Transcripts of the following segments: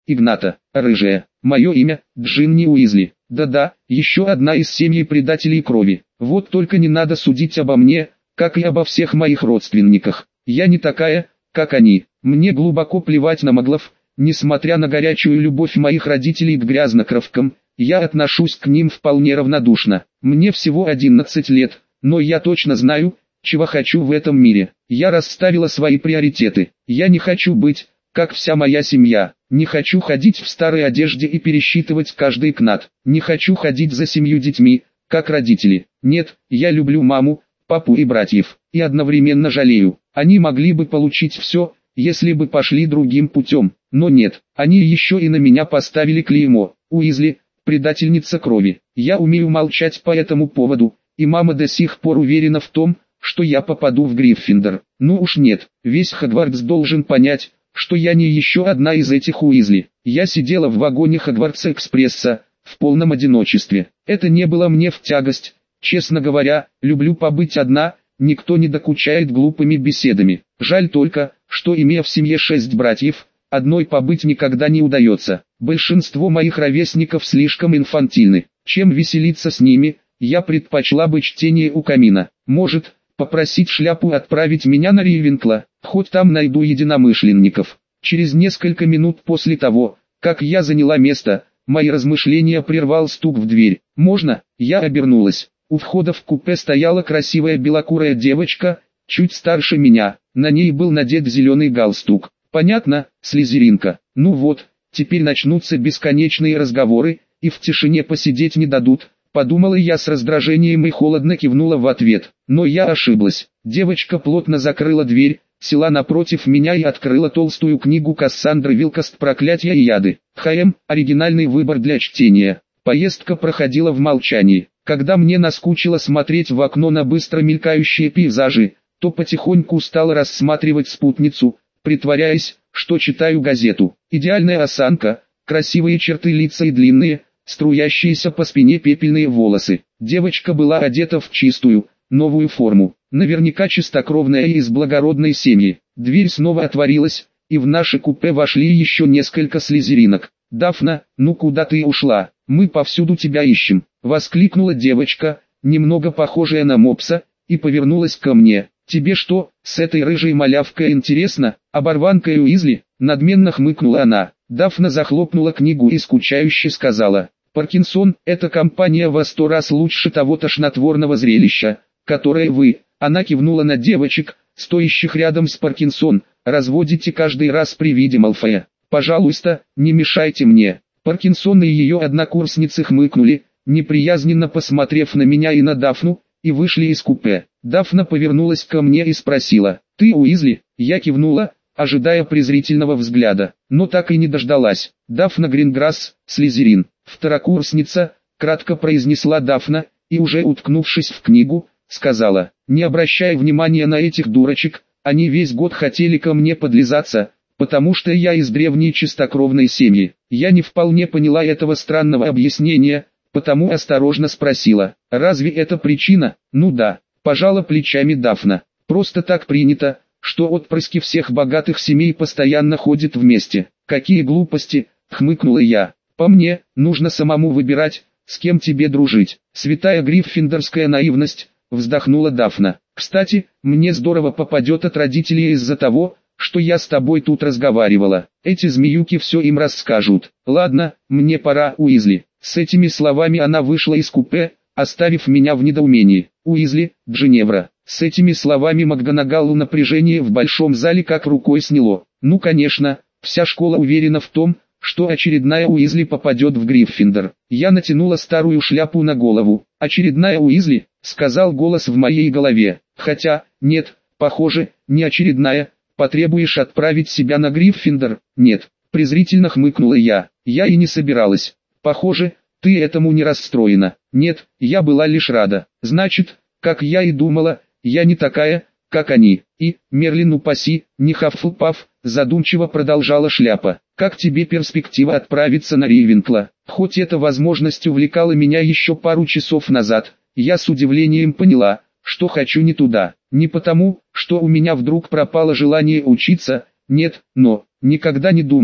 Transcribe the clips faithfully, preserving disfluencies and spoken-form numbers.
Игната, рыжая. Мое имя – Джинни Уизли. Да-да, еще одна из семьи предателей крови. Вот только не надо судить обо мне, как и обо всех моих родственниках. Я не такая, как они. Мне глубоко плевать на моглов, несмотря на горячую любовь моих родителей к грязнокровкам, я отношусь к ним вполне равнодушно. Мне всего одиннадцать лет, но я точно знаю, чего хочу в этом мире. Я расставила свои приоритеты. Я не хочу быть, как вся моя семья. Не хочу ходить в старой одежде и пересчитывать каждый кнат. Не хочу ходить за семью детьми, как родители. Нет, я люблю маму, папу и братьев. И одновременно жалею. Они могли бы получить все, если бы пошли другим путем. Но нет, они еще и на меня поставили клеймо. Уизли, предательница крови. Я умею молчать по этому поводу, и мама до сих пор уверена в том, что я попаду в Гриффиндор. Ну уж нет, весь Хогвартс должен понять, что я не еще одна из этих Уизли. Я сидела в вагоне Хогвартс-экспресса, в полном одиночестве. Это не было мне в тягость. Честно говоря, люблю побыть одна, никто не докучает глупыми беседами. Жаль только, что имея в семье шесть братьев, одной побыть никогда не удается. Большинство моих ровесников слишком инфантильны. Чем веселиться с ними, я предпочла бы чтение у камина. Может, попросить шляпу отправить меня на Рейвенкла, хоть там найду единомышленников. Через несколько минут после того, как я заняла место, мои размышления прервал стук в дверь. «Можно?» Я обернулась. У входа в купе стояла красивая белокурая девочка, чуть старше меня. На ней был надет зеленый галстук. Понятно, слизеринка. Ну вот, теперь начнутся бесконечные разговоры, и в тишине посидеть не дадут. Подумала я с раздражением и холодно кивнула в ответ. Но я ошиблась. Девочка плотно закрыла дверь, села напротив меня и открыла толстую книгу Кассандры Вилкост «Проклятья и яды». ХМ – оригинальный выбор для чтения. Поездка проходила в молчании. Когда мне наскучило смотреть в окно на быстро мелькающие пейзажи, то потихоньку стала рассматривать спутницу, притворяясь, что читаю газету. Идеальная осанка, красивые черты лица и длинные, струящиеся по спине пепельные волосы. Девочка была одета в чистую, новую форму, наверняка чистокровная и из благородной семьи. Дверь снова отворилась, и в наше купе вошли еще несколько слизеринок. «Дафна, ну куда ты ушла? Мы повсюду тебя ищем!» — воскликнула девочка, немного похожая на мопса, и повернулась ко мне. «Тебе что, с этой рыжей малявкой интересно, оборванкой Уизли?» — надменно хмыкнула она. Дафна захлопнула книгу и скучающе сказала: «Паркинсон, эта компания во сто раз лучше того тошнотворного зрелища, которое вы», она кивнула на девочек, стоящих рядом с Паркинсон, «разводите каждый раз при виде Малфоя. Пожалуйста, не мешайте мне». Паркинсон и ее однокурсницы хмыкнули, неприязненно посмотрев на меня и на Дафну, и вышли из купе. Дафна повернулась ко мне и спросила: «Ты Уизли?» Я кивнула, ожидая презрительного взгляда, но так и не дождалась. «Дафна Гринграсс, слизерин, второкурсница», кратко произнесла Дафна, и уже уткнувшись в книгу, сказала: «Не обращай внимания на этих дурочек, они весь год хотели ко мне подлизаться, потому что я из древней чистокровной семьи». Я не вполне поняла этого странного объяснения, потому осторожно спросила: «Разве это причина?» «Ну да», пожала плечами Дафна. «Просто так принято, что отпрыски всех богатых семей постоянно ходят вместе». «Какие глупости!» — хмыкнула я. «По мне, нужно самому выбирать, с кем тебе дружить». «Святая гриффиндорская наивность», — вздохнула Дафна. «Кстати, мне здорово попадет от родителей из-за того, что я с тобой тут разговаривала. Эти змеюки все им расскажут. Ладно, мне пора, Уизли». С этими словами она вышла из купе, оставив меня в недоумении. «Уизли, Джиневра». С этими словами МакГонагаллу напряжение в большом зале как рукой сняло. Ну конечно, вся школа уверена в том, что очередная Уизли попадет в Гриффиндор. Я натянула старую шляпу на голову. «Очередная Уизли?» — сказал голос в моей голове. «Хотя, нет, похоже, не очередная. Потребуешь отправить себя на Гриффиндор?» «Нет», — презрительно хмыкнула я. «Я и не собиралась. Похоже, ты этому не расстроена». «Нет, я была лишь рада. Значит, как я и думала, я не такая, как они. И, Мерлин упаси, не Хаффлпаф», задумчиво продолжала шляпа. «Как тебе перспектива отправиться на Рейвенкла?» Хоть эта возможность увлекала меня еще пару часов назад, я с удивлением поняла, что хочу не туда. Не потому, что у меня вдруг пропало желание учиться, нет, но никогда не думала,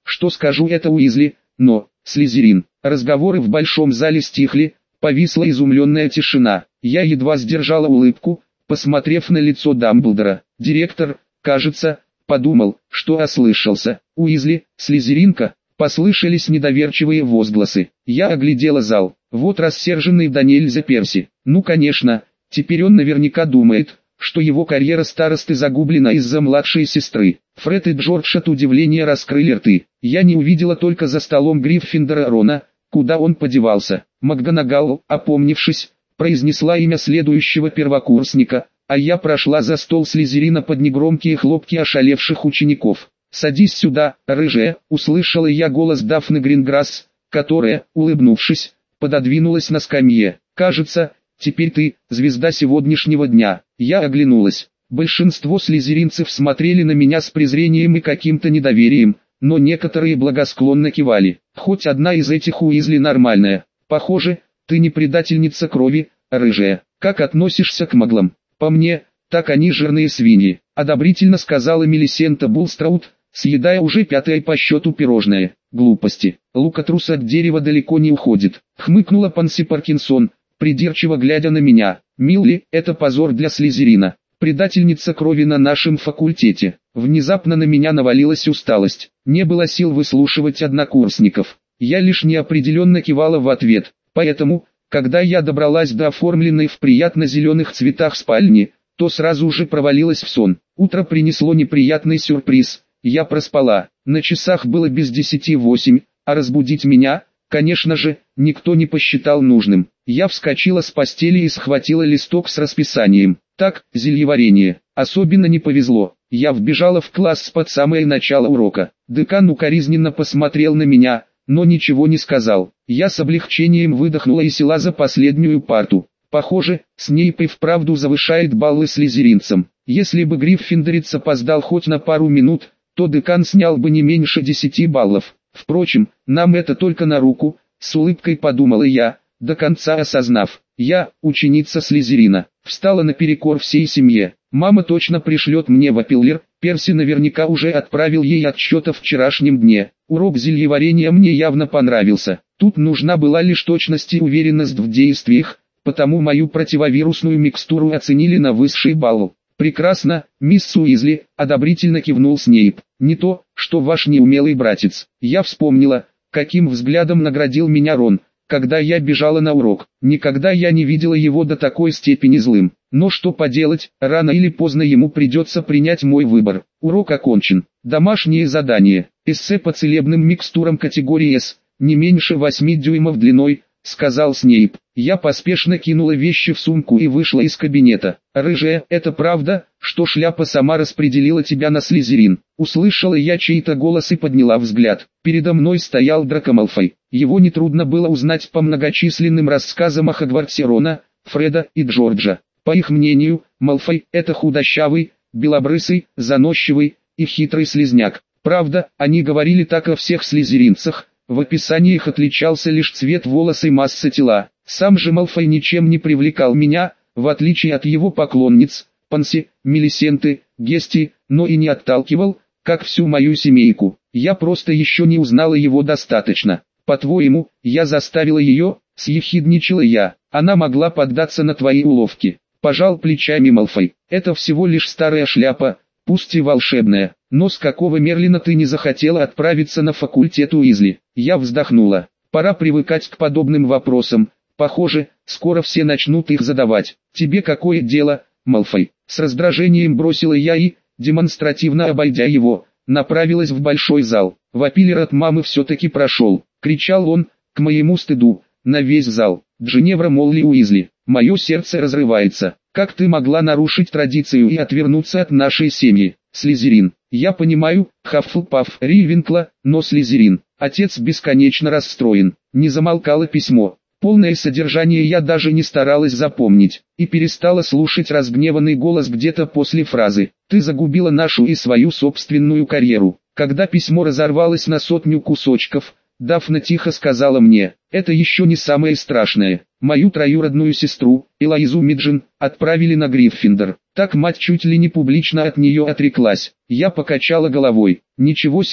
что скажу это Уизли, но, Слизерин. Разговоры в большом зале стихли, повисла изумленная тишина. Я едва сдержала улыбку, посмотрев на лицо Дамблдора. Директор, кажется, подумал, что ослышался. Уизли, Слизеринка, послышались недоверчивые возгласы. Я оглядела зал. Вот рассерженный до нельзя Перси. Ну конечно, теперь он наверняка думает, что его карьера старосты загублена из-за младшей сестры. Фред и Джордж от удивления раскрыли рты. Я не увидела только за столом Гриффиндора Рона, куда он подевался. МакГонагал, опомнившись, произнесла имя следующего первокурсника, а я прошла за стол Слизерина под негромкие хлопки ошалевших учеников. «Садись сюда, рыжая», — услышала я голос Дафны Гринграсс, которая, улыбнувшись, пододвинулась на скамье. «Кажется, теперь ты, звезда сегодняшнего дня». Я оглянулась. Большинство слизеринцев смотрели на меня с презрением и каким-то недоверием, но некоторые благосклонно кивали. Хоть одна из этих Уизли нормальная. Похоже, ты не предательница крови, рыжая. Как относишься к маглам? По мне, так они жирные свиньи, одобрительно сказала Мелисента Булстраут, съедая уже пятое по счету пирожное. Глупости. Лукатрус от дерева далеко не уходит. Хмыкнула Панси Паркинсон, придирчиво глядя на меня. Милли, это позор для Слизерина. Предательница крови на нашем факультете. Внезапно на меня навалилась усталость. Не было сил выслушивать однокурсников. Я лишь неопределенно кивала в ответ. Поэтому, когда я добралась до оформленной в приятно зеленых цветах спальни, то сразу же провалилась в сон. Утро принесло неприятный сюрприз. Я проспала. На часах было без десяти восемь, а разбудить меня, конечно же, никто не посчитал нужным. Я вскочила с постели и схватила листок с расписанием. Так, зельеварение. Особенно не повезло. Я вбежала в класс под самое начало урока. Декан укоризненно посмотрел на меня, но ничего не сказал. Я с облегчением выдохнула и села за последнюю парту. Похоже, Снейп и вправду завышает баллы слизеринцам. Если бы Гриффиндорец опоздал хоть на пару минут, то декан снял бы не меньше десяти баллов. Впрочем, нам это только на руку, с улыбкой подумала я, до конца осознав. Я, ученица Слизерина, встала наперекор всей семье. Мама точно пришлет мне вапиллер, Перси наверняка уже отправил ей отчет о вчерашнем дне. Урок зельеварения мне явно понравился. Тут нужна была лишь точность и уверенность в действиях, потому мою противовирусную микстуру оценили на высший балл. «Прекрасно, мисс Уизли», — одобрительно кивнул Снейп. «Не то, что ваш неумелый братец». Я вспомнила, каким взглядом наградил меня Рон, когда я бежала на урок. Никогда я не видела его до такой степени злым. Но что поделать, рано или поздно ему придется принять мой выбор. Урок окончен. Домашнее задание. Эссе по целебным микстурам категории С, не меньше восьми дюймов длиной, сказал Снейп. Я поспешно кинула вещи в сумку и вышла из кабинета. «Рыжая, это правда, что шляпа сама распределила тебя на Слизерин?» Услышала я чей-то голос и подняла взгляд. Передо мной стоял Драко Малфой. Его нетрудно было узнать по многочисленным рассказам о Хогвартсе Рона, Фреда и Джорджа. По их мнению, Малфой – это худощавый, белобрысый, заносчивый и хитрый слизняк. Правда, они говорили так о всех слизеринцах. В описаниях отличался лишь цвет волос и масса тела. Сам же Малфой ничем не привлекал меня, в отличие от его поклонниц, Панси, Мелисенты, Гести, но и не отталкивал, как всю мою семейку. Я просто еще не узнала его достаточно. По-твоему, я заставила ее, съехидничала я. Она могла поддаться на твои уловки. Пожал плечами Малфой. Это всего лишь старая шляпа, пусть и волшебная. Но с какого Мерлина ты не захотела отправиться на факультет Уизли? Я вздохнула. Пора привыкать к подобным вопросам. Похоже, скоро все начнут их задавать. Тебе какое дело, Малфой? С раздражением бросила я и, демонстративно обойдя его, направилась в большой зал. Вапиллер от мамы все-таки прошел. Кричал он, к моему стыду, на весь зал. Джиневра Молли Уизли. Мое сердце разрывается. Как ты могла нарушить традицию и отвернуться от нашей семьи? Слизерин. Я понимаю, Хаффлпаф, Ривенкла, но Слизерин. Отец бесконечно расстроен. Не замолкало письмо. Полное содержание я даже не старалась запомнить. И перестала слушать разгневанный голос где-то после фразы. Ты загубила нашу и свою собственную карьеру. Когда письмо разорвалось на сотню кусочков, Дафна тихо сказала мне, это еще не самое страшное. Мою троюродную сестру, Элоизу Миджин, отправили на Гриффиндор. Так мать чуть ли не публично от нее отреклась. Я покачала головой. Ничего себе,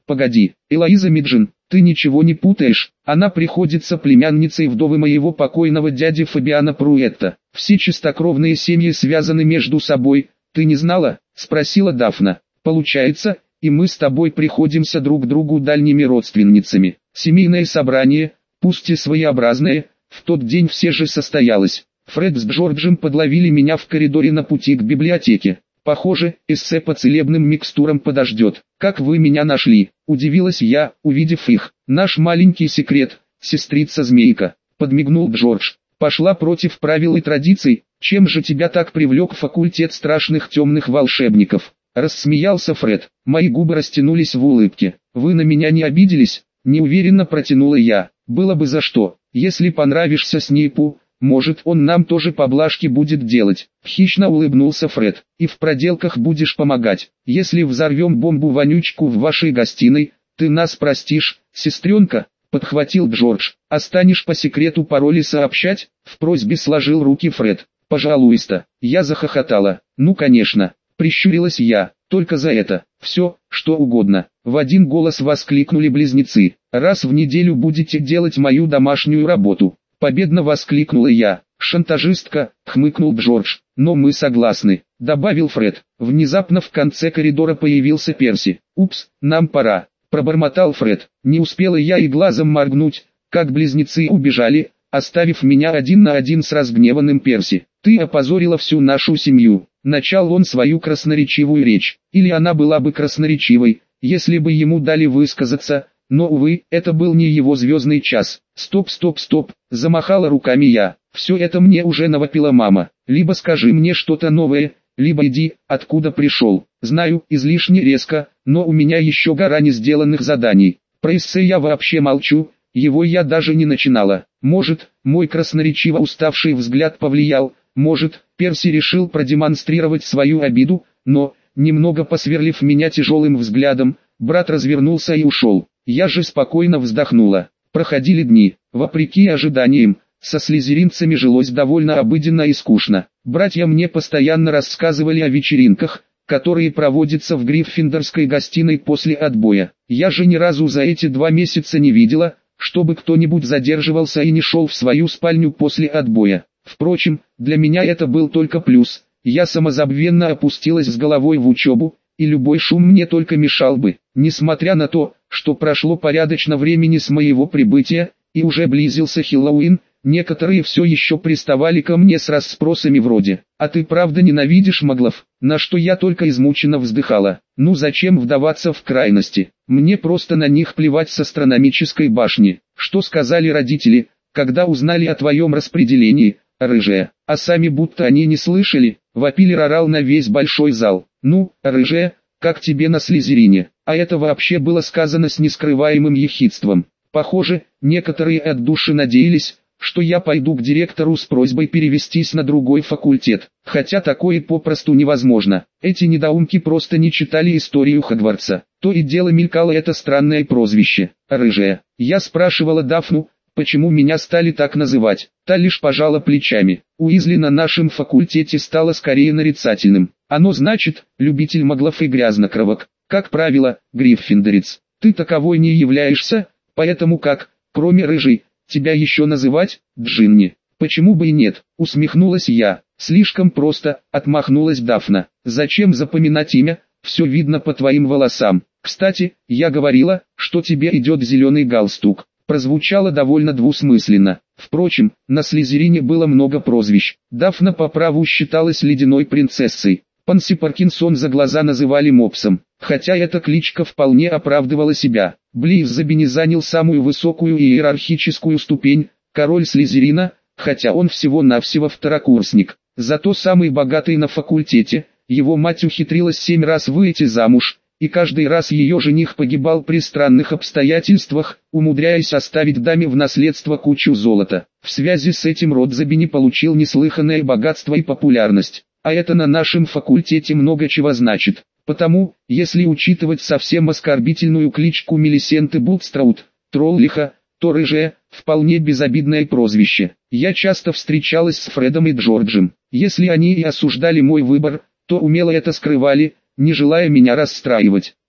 Погоди, Элоиза Миджин, ты ничего не путаешь, она приходится племянницей вдовы моего покойного дяди Фабиана Пруэтта. Все чистокровные семьи связаны между собой, ты не знала? Спросила Дафна. Получается, и мы с тобой приходимся друг другу дальними родственницами. Семейное собрание, пусть и своеобразное, в тот день все же состоялось. Фред с Джорджем подловили меня в коридоре на пути к библиотеке. Похоже, эссе по целебным микстурам подождет. Как вы меня нашли? Удивилась я, увидев их. Наш маленький секрет, сестрица-змейка. Подмигнул Джордж. Пошла против правил и традиций. Чем же тебя так привлек факультет страшных темных волшебников? Рассмеялся Фред. Мои губы растянулись в улыбке. Вы на меня не обиделись? Неуверенно протянула я. Было бы за что. Если понравишься Снейпу, может он нам тоже поблажки будет делать. Хищно улыбнулся Фред. И в проделках будешь помогать. Если взорвем бомбу-вонючку в вашей гостиной, ты нас простишь, сестренка? Подхватил Джордж. А станешь по секрету пароли сообщать? В просьбе сложил руки Фред. Пожалуйста. Я захохотала. Ну конечно. Прищурилась я. Только за это. Все, что угодно. В один голос воскликнули близнецы. Раз в неделю будете делать мою домашнюю работу. Победно воскликнула я. Шантажистка, хмыкнул Джордж. Но мы согласны, добавил Фред. Внезапно в конце коридора появился Перси. Упс, нам пора, пробормотал Фред. Не успела я и глазом моргнуть, как близнецы убежали, оставив меня один на один с разгневанным Перси. Ты опозорила всю нашу семью. Начал он свою красноречивую речь. Или она была бы красноречивой, если бы ему дали высказаться. Но, увы, это был не его звездный час. Стоп, стоп, стоп, замахала руками я. Все это мне уже навопила мама. Либо скажи мне что-то новое, либо иди, откуда пришел. Знаю, излишне резко, но у меня еще гора не сделанных заданий. Про эссе я вообще молчу, его я даже не начинала. Может, мой красноречиво уставший взгляд повлиял, может, Перси решил продемонстрировать свою обиду, но, немного посверлив меня тяжелым взглядом, брат развернулся и ушел. Я же спокойно вздохнула. Проходили дни, вопреки ожиданиям, со слизеринцами жилось довольно обыденно и скучно. Братья мне постоянно рассказывали о вечеринках, которые проводятся в Гриффиндорской гостиной после отбоя. Я же ни разу за эти два месяца не видела, чтобы кто-нибудь задерживался и не шел в свою спальню после отбоя. Впрочем, для меня это был только плюс. Я самозабвенно опустилась с головой в учебу, и любой шум мне только мешал бы. Несмотря на то, что прошло порядочно времени с моего прибытия, и уже близился Хэллоуин, некоторые все еще приставали ко мне с расспросами вроде: «А ты правда ненавидишь маглов?» На что я только измученно вздыхала. Ну зачем вдаваться в крайности? Мне просто на них плевать с астрономической башни. Что сказали родители, когда узнали о твоем распределении, рыжая? А сами будто они не слышали, вопили орал на весь большой зал. Ну, рыжая, как тебе на Слизерине? А это вообще было сказано с нескрываемым ехидством. Похоже, некоторые от души надеялись, что я пойду к директору с просьбой перевестись на другой факультет. Хотя такое попросту невозможно. Эти недоумки просто не читали историю Хогвартса. То и дело мелькало это странное прозвище – рыжая. Я спрашивала Дафну, почему меня стали так называть. Та лишь пожала плечами. Уизли на нашем факультете стало скорее нарицательным. Оно значит, любитель маглов и грязнокровок. Как правило, гриффиндорец. Ты таковой не являешься, поэтому как, кроме рыжей, тебя еще называть, Джинни? Почему бы и нет, усмехнулась я. Слишком просто, отмахнулась Дафна. Зачем запоминать имя, все видно по твоим волосам. Кстати, я говорила, что тебе идет зеленый галстук. Прозвучало довольно двусмысленно. Впрочем, на Слизерине было много прозвищ. Дафна по праву считалась ледяной принцессой. Панси Паркинсон за глаза называли мопсом, хотя эта кличка вполне оправдывала себя. Близ Забини занял самую высокую иерархическую ступень, король Слизерина, хотя он всего-навсего второкурсник. Зато самый богатый на факультете, его мать ухитрилась семь раз выйти замуж, и каждый раз ее жених погибал при странных обстоятельствах, умудряясь оставить даме в наследство кучу золота. В связи с этим род Забини получил неслыханное богатство и популярность. А это на нашем факультете много чего значит. Потому, если учитывать совсем оскорбительную кличку Мелисенты Булстраут, Троллиха, то рыжая, вполне безобидное прозвище. Я часто встречалась с Фредом и Джорджем. Если они и осуждали мой выбор, то умело это скрывали, не желая меня расстраивать.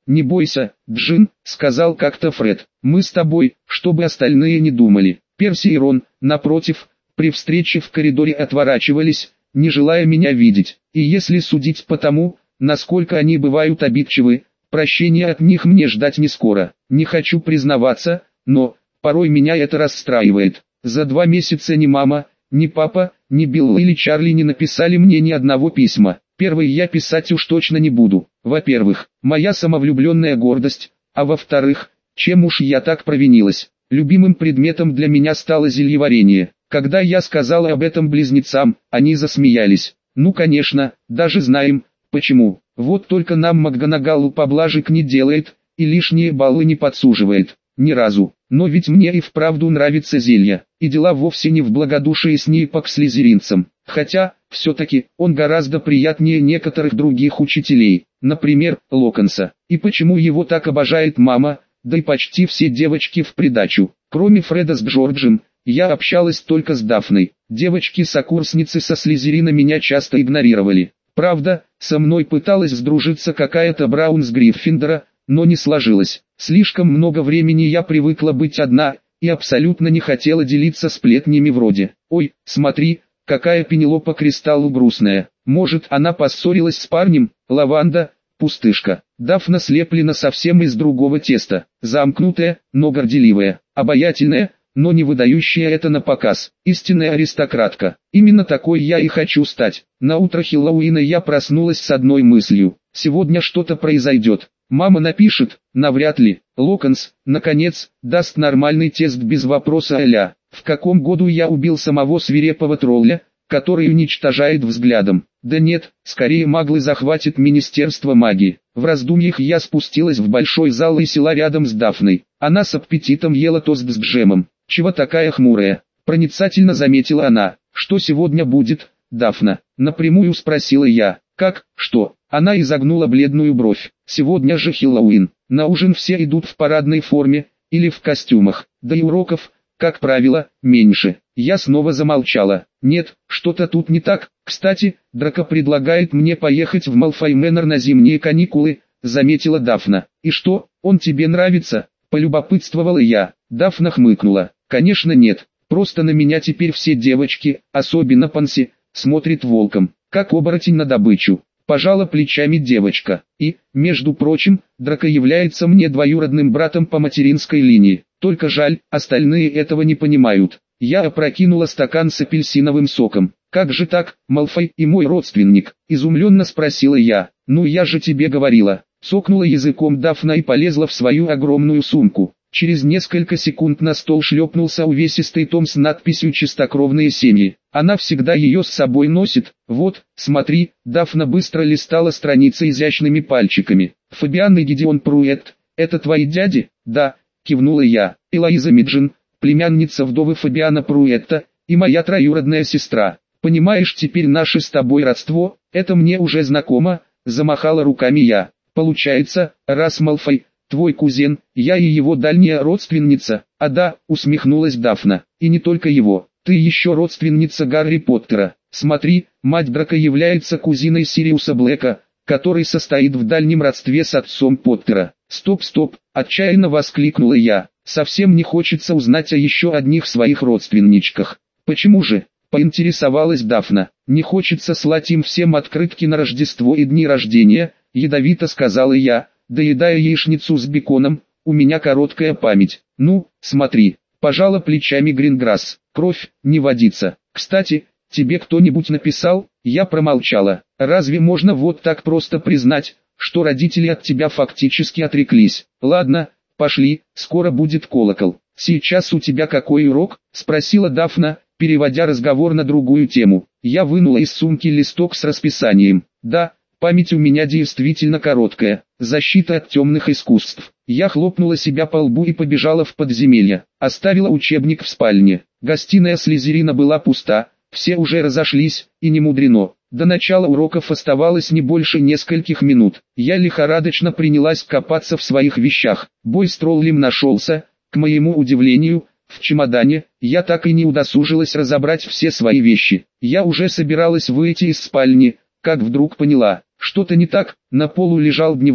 «Не бойся, Джин», — сказал как-то Фред. «Мы с тобой, чтобы остальные не думали». Перси и Рон, напротив, при встрече в коридоре отворачивались, не желая меня видеть. И если судить по тому, насколько они бывают обидчивы, прощения от них мне ждать не скоро. Не хочу признаваться, но порой меня это расстраивает. За два месяца ни мама, ни папа, ни Билл или Чарли не написали мне ни одного письма. Первый я писать уж точно не буду. Во-первых, моя самовлюбленная гордость, а во-вторых, чем уж я так провинилась. Любимым предметом для меня стало зельеварение. Когда я сказала об этом близнецам, они засмеялись. Ну конечно, даже знаем, почему. Вот только нам МакГонагалл поблажек не делает, и лишние баллы не подсуживает. Ни разу. Но ведь мне и вправду нравится зелье. И дела вовсе не в благодушии Снейпа к слизеринцам. Хотя, все-таки, он гораздо приятнее некоторых других учителей. Например, Локонса. И почему его так обожает мама, да и почти все девочки в придачу. Кроме Фреда с Джорджем, я общалась только с Дафной. Девочки-сокурсницы со Слизерина меня часто игнорировали. Правда, со мной пыталась сдружиться какая-то Браун с Гриффиндора, но не сложилось. Слишком много времени я привыкла быть одна, и абсолютно не хотела делиться сплетнями вроде: «Ой, смотри, какая Пенелопа Кристаллу грустная. Может, она поссорилась с парнем?» Лаванда, пустышка. Дафна слеплена совсем из другого теста. Замкнутая, но горделивая. Обаятельная, но не выдающая это на показ. Истинная аристократка. Именно такой я и хочу стать. На утро Хэллоуина я проснулась с одной мыслью: сегодня что-то произойдет. Мама напишет, навряд ли. Локонс, наконец, даст нормальный тест без вопроса а-ля: в каком году я убил самого свирепого тролля, который уничтожает взглядом. Да нет, скорее маглы захватит Министерство магии. В раздумьях я спустилась в большой зал и села рядом с Дафной. Она с аппетитом ела тост с джемом. «Чего такая хмурая?» — проницательно заметила она. «Что сегодня будет, Дафна?» — напрямую спросила я. «Как, что?» — она изогнула бледную бровь. «Сегодня же Хэллоуин. На ужин все идут в парадной форме, или в костюмах, да и уроков, как правило, меньше». Я снова замолчала. «Нет, что-то тут не так. Кстати, Драко предлагает мне поехать в Малфой Мэннер на зимние каникулы», — заметила Дафна. «И что, он тебе нравится?» — полюбопытствовала я. Дафна хмыкнула. «Конечно нет, просто на меня теперь все девочки, особенно Панси, смотрят волком, как оборотень на добычу». Пожала плечами девочка. «И, между прочим, Драко является мне двоюродным братом по материнской линии. Только жаль, остальные этого не понимают». Я опрокинула стакан с апельсиновым соком. «Как же так, Малфой и мой родственник?» — изумленно спросила я. «Ну я же тебе говорила». Цокнула языком Дафна и полезла в свою огромную сумку. Через несколько секунд на стол шлепнулся увесистый том с надписью «Чистокровные семьи». Она всегда ее с собой носит. «Вот, смотри», — Дафна быстро листала страницы изящными пальчиками. «Фабиан и Гидеон Пруэтт, это твои дяди?» «Да», — кивнула я. «Элоиза Миджин, племянница вдовы Фабиана Пруэтта, и моя троюродная сестра. Понимаешь теперь наше с тобой родство, это мне уже знакомо», — замахала руками я. «Получается, раз Малфой твой кузен, я и его дальняя родственница». «А да», — усмехнулась Дафна, — «и не только его, ты еще родственница Гарри Поттера. Смотри, мать Драко является кузиной Сириуса Блэка, который состоит в дальнем родстве с отцом Поттера». «Стоп, стоп», — отчаянно воскликнула я. «Совсем не хочется узнать о еще одних своих родственничках». «Почему же?» — поинтересовалась Дафна. «Не хочется слать им всем открытки на Рождество и дни рождения», — ядовито сказала я, доедая яичницу с беконом. «У меня короткая память». «Ну, смотри», — пожала плечами Гринграсс. «Кровь не водится. Кстати, тебе кто-нибудь написал?» Я промолчала. «Разве можно вот так просто признать, что родители от тебя фактически отреклись?» «Ладно, пошли, скоро будет колокол». «Сейчас у тебя какой урок?» — спросила Дафна, переводя разговор на другую тему. Я вынула из сумки листок с расписанием. «Да, память у меня действительно короткая. Защита от темных искусств». Я хлопнула себя по лбу и побежала в подземелье. Оставила учебник в спальне. Гостиная Слизерина была пуста, все уже разошлись, и не мудрено. До начала уроков оставалось не больше нескольких минут. Я лихорадочно принялась копаться в своих вещах. Бой с троллем нашелся, к моему удивлению, в чемодане. Я так и не удосужилась разобрать все свои вещи. Я уже собиралась выйти из спальни, как вдруг поняла, что-то не так. На полу лежал дневник,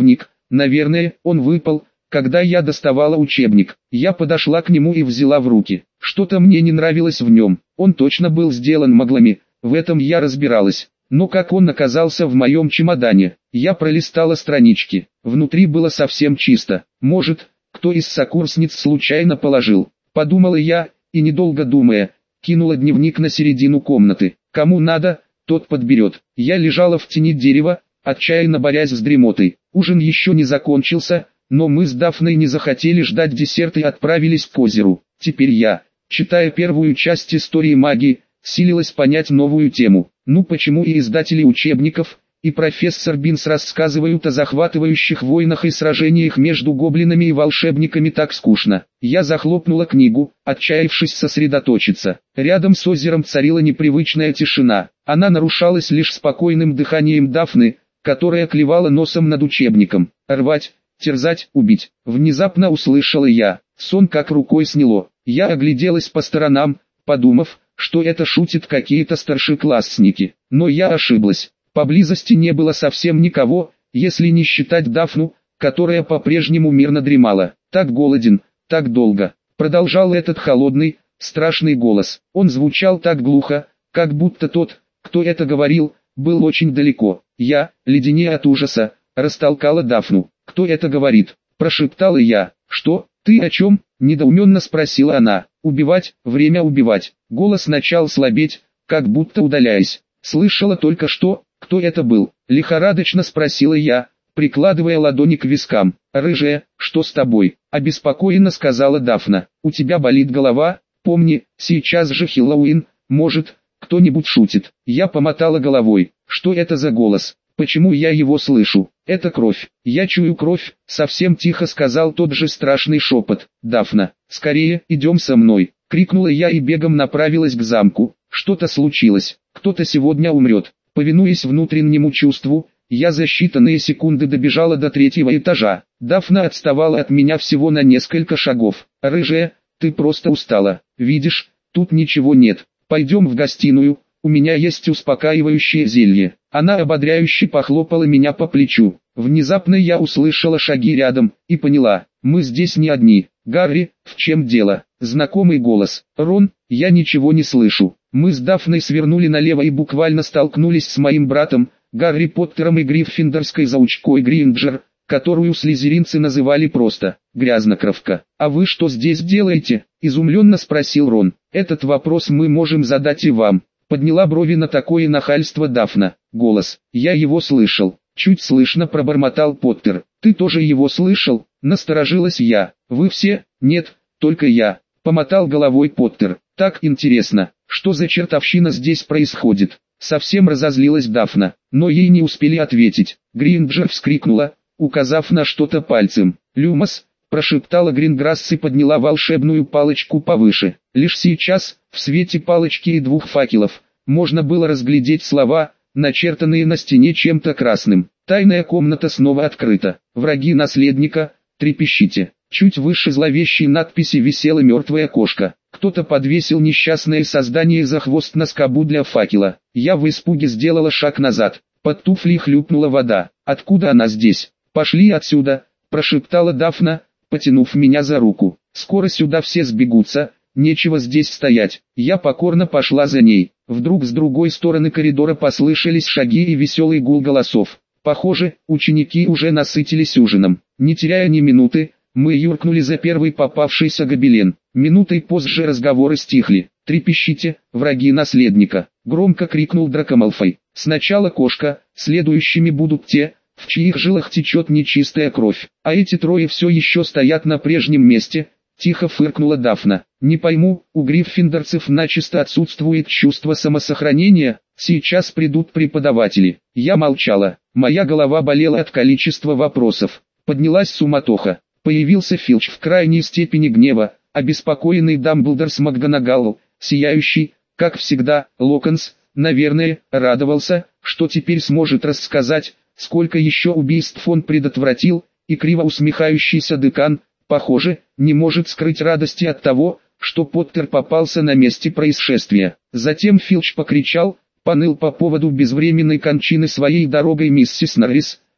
Наверное, он выпал, когда я доставала учебник. Я подошла к нему и взяла в руки. Что-то мне не нравилось в нем. Он точно был сделан маглами, в этом я разбиралась. Но как он оказался в моем чемодане? Я пролистала странички. Внутри было совсем чисто. Может, кто из сокурсниц случайно положил? Подумала я, и недолго думая, кинула дневник на середину комнаты. Кому надо, тот подберет. Я лежала в тени дерева, отчаянно борясь с дремотой. Ужин еще не закончился, но мы с Дафной не захотели ждать десерт и отправились к озеру. Теперь я, читая первую часть истории магии, силилась понять новую тему. Ну почему и издатели учебников, и профессор Бинс рассказывают о захватывающих войнах и сражениях между гоблинами и волшебниками так скучно? Я захлопнула книгу, отчаявшись сосредоточиться. Рядом с озером царила непривычная тишина. Она нарушалась лишь спокойным дыханием Дафны, которая клевала носом над учебником. Рвать, терзать, убить. Внезапно услышала я. Сон как рукой сняло. Я огляделась по сторонам, подумав, что это шутят какие-то старшеклассники. Но я ошиблась. Поблизости не было совсем никого, если не считать Дафну, которая по-прежнему мирно дремала. «Так голоден, так долго», — продолжал этот холодный, страшный голос. Он звучал так глухо, как будто тот, кто это говорил, был очень далеко. Я, леденея от ужаса, растолкала Дафну. «Кто это говорит?» — прошептала я. «Что? Ты о чем?» — недоуменно спросила она. «Убивать, время убивать». Голос начал слабеть, как будто удаляясь. «Слышала только что, кто это был?» — лихорадочно спросила я, прикладывая ладони к вискам. «Рыжая, что с тобой?» — обеспокоенно сказала Дафна. «У тебя болит голова? Помни, сейчас же Хэллоуин, может, кто-нибудь шутит». Я помотала головой. «Что это за голос? Почему я его слышу? Это кровь. Я чую кровь», — совсем тихо сказал тот же страшный шепот. «Дафна, скорее, идем со мной», — крикнула я и бегом направилась к замку. Что-то случилось, кто-то сегодня умрет. Повинуясь внутреннему чувству, я за считанные секунды добежала до третьего этажа. Дафна отставала от меня всего на несколько шагов. «Рыжая, ты просто устала. Видишь, тут ничего нет. Пойдем в гостиную, у меня есть успокаивающее зелье». Она ободряюще похлопала меня по плечу. Внезапно я услышала шаги рядом, и поняла, мы здесь не одни. «Гарри, в чем дело?» Знакомый голос. «Рон, я ничего не слышу». Мы с Дафной свернули налево и буквально столкнулись с моим братом, Гарри Поттером и гриффиндорской заучкой Гринджер, которую слизеринцы называли просто «грязнокровка». «А вы что здесь делаете?» – изумленно спросил Рон. «Этот вопрос мы можем задать и вам». Подняла брови на такое нахальство Дафна. Голос. «Я его слышал». Чуть слышно пробормотал Поттер. «Ты тоже его слышал?» Насторожилась я. «Вы все?» «Нет, только я». Помотал головой Поттер. «Так интересно, что за чертовщина здесь происходит?» Совсем разозлилась Дафна, но ей не успели ответить. Гринджер вскрикнула, указав на что-то пальцем. «Люмос», прошептала Гринграсс и подняла волшебную палочку повыше. Лишь сейчас, в свете палочки и двух факелов, можно было разглядеть слова, начертанные на стене чем-то красным. «Тайная комната снова открыта. Враги наследника, трепещите». Чуть выше зловещей надписи висела мертвая кошка. Кто-то подвесил несчастное создание за хвост на скобу для факела. Я в испуге сделала шаг назад. Под туфли хлюпнула вода. «Откуда она здесь?» «Пошли отсюда», прошептала Дафна, потянув меня за руку. «Скоро сюда все сбегутся, нечего здесь стоять». Я покорно пошла за ней. Вдруг с другой стороны коридора послышались шаги и веселый гул голосов. Похоже, ученики уже насытились ужином. Не теряя ни минуты, мы юркнули за первый попавшийся гобелен. Минутой позже разговоры стихли. «Трепещите, враги наследника!» — громко крикнул Драко Малфой. «Сначала кошка, следующими будут те, в чьих жилах течет нечистая кровь. А эти трое все еще стоят на прежнем месте», — тихо фыркнула Дафна. «Не пойму, у гриффиндорцев начисто отсутствует чувство самосохранения, сейчас придут преподаватели». Я молчала, моя голова болела от количества вопросов. Поднялась суматоха. Появился Филч в крайней степени гнева, обеспокоенный Дамблдор с МакГонагалл, сияющий, как всегда. Локонс, наверное, радовался, что теперь сможет рассказать, сколько еще убийств он предотвратил, и криво усмехающийся декан, похоже, не может скрыть радости от того, что Поттер попался на месте происшествия. Затем Филч покричал, поныл по поводу безвременной кончины своей дорогой миссис Норрис,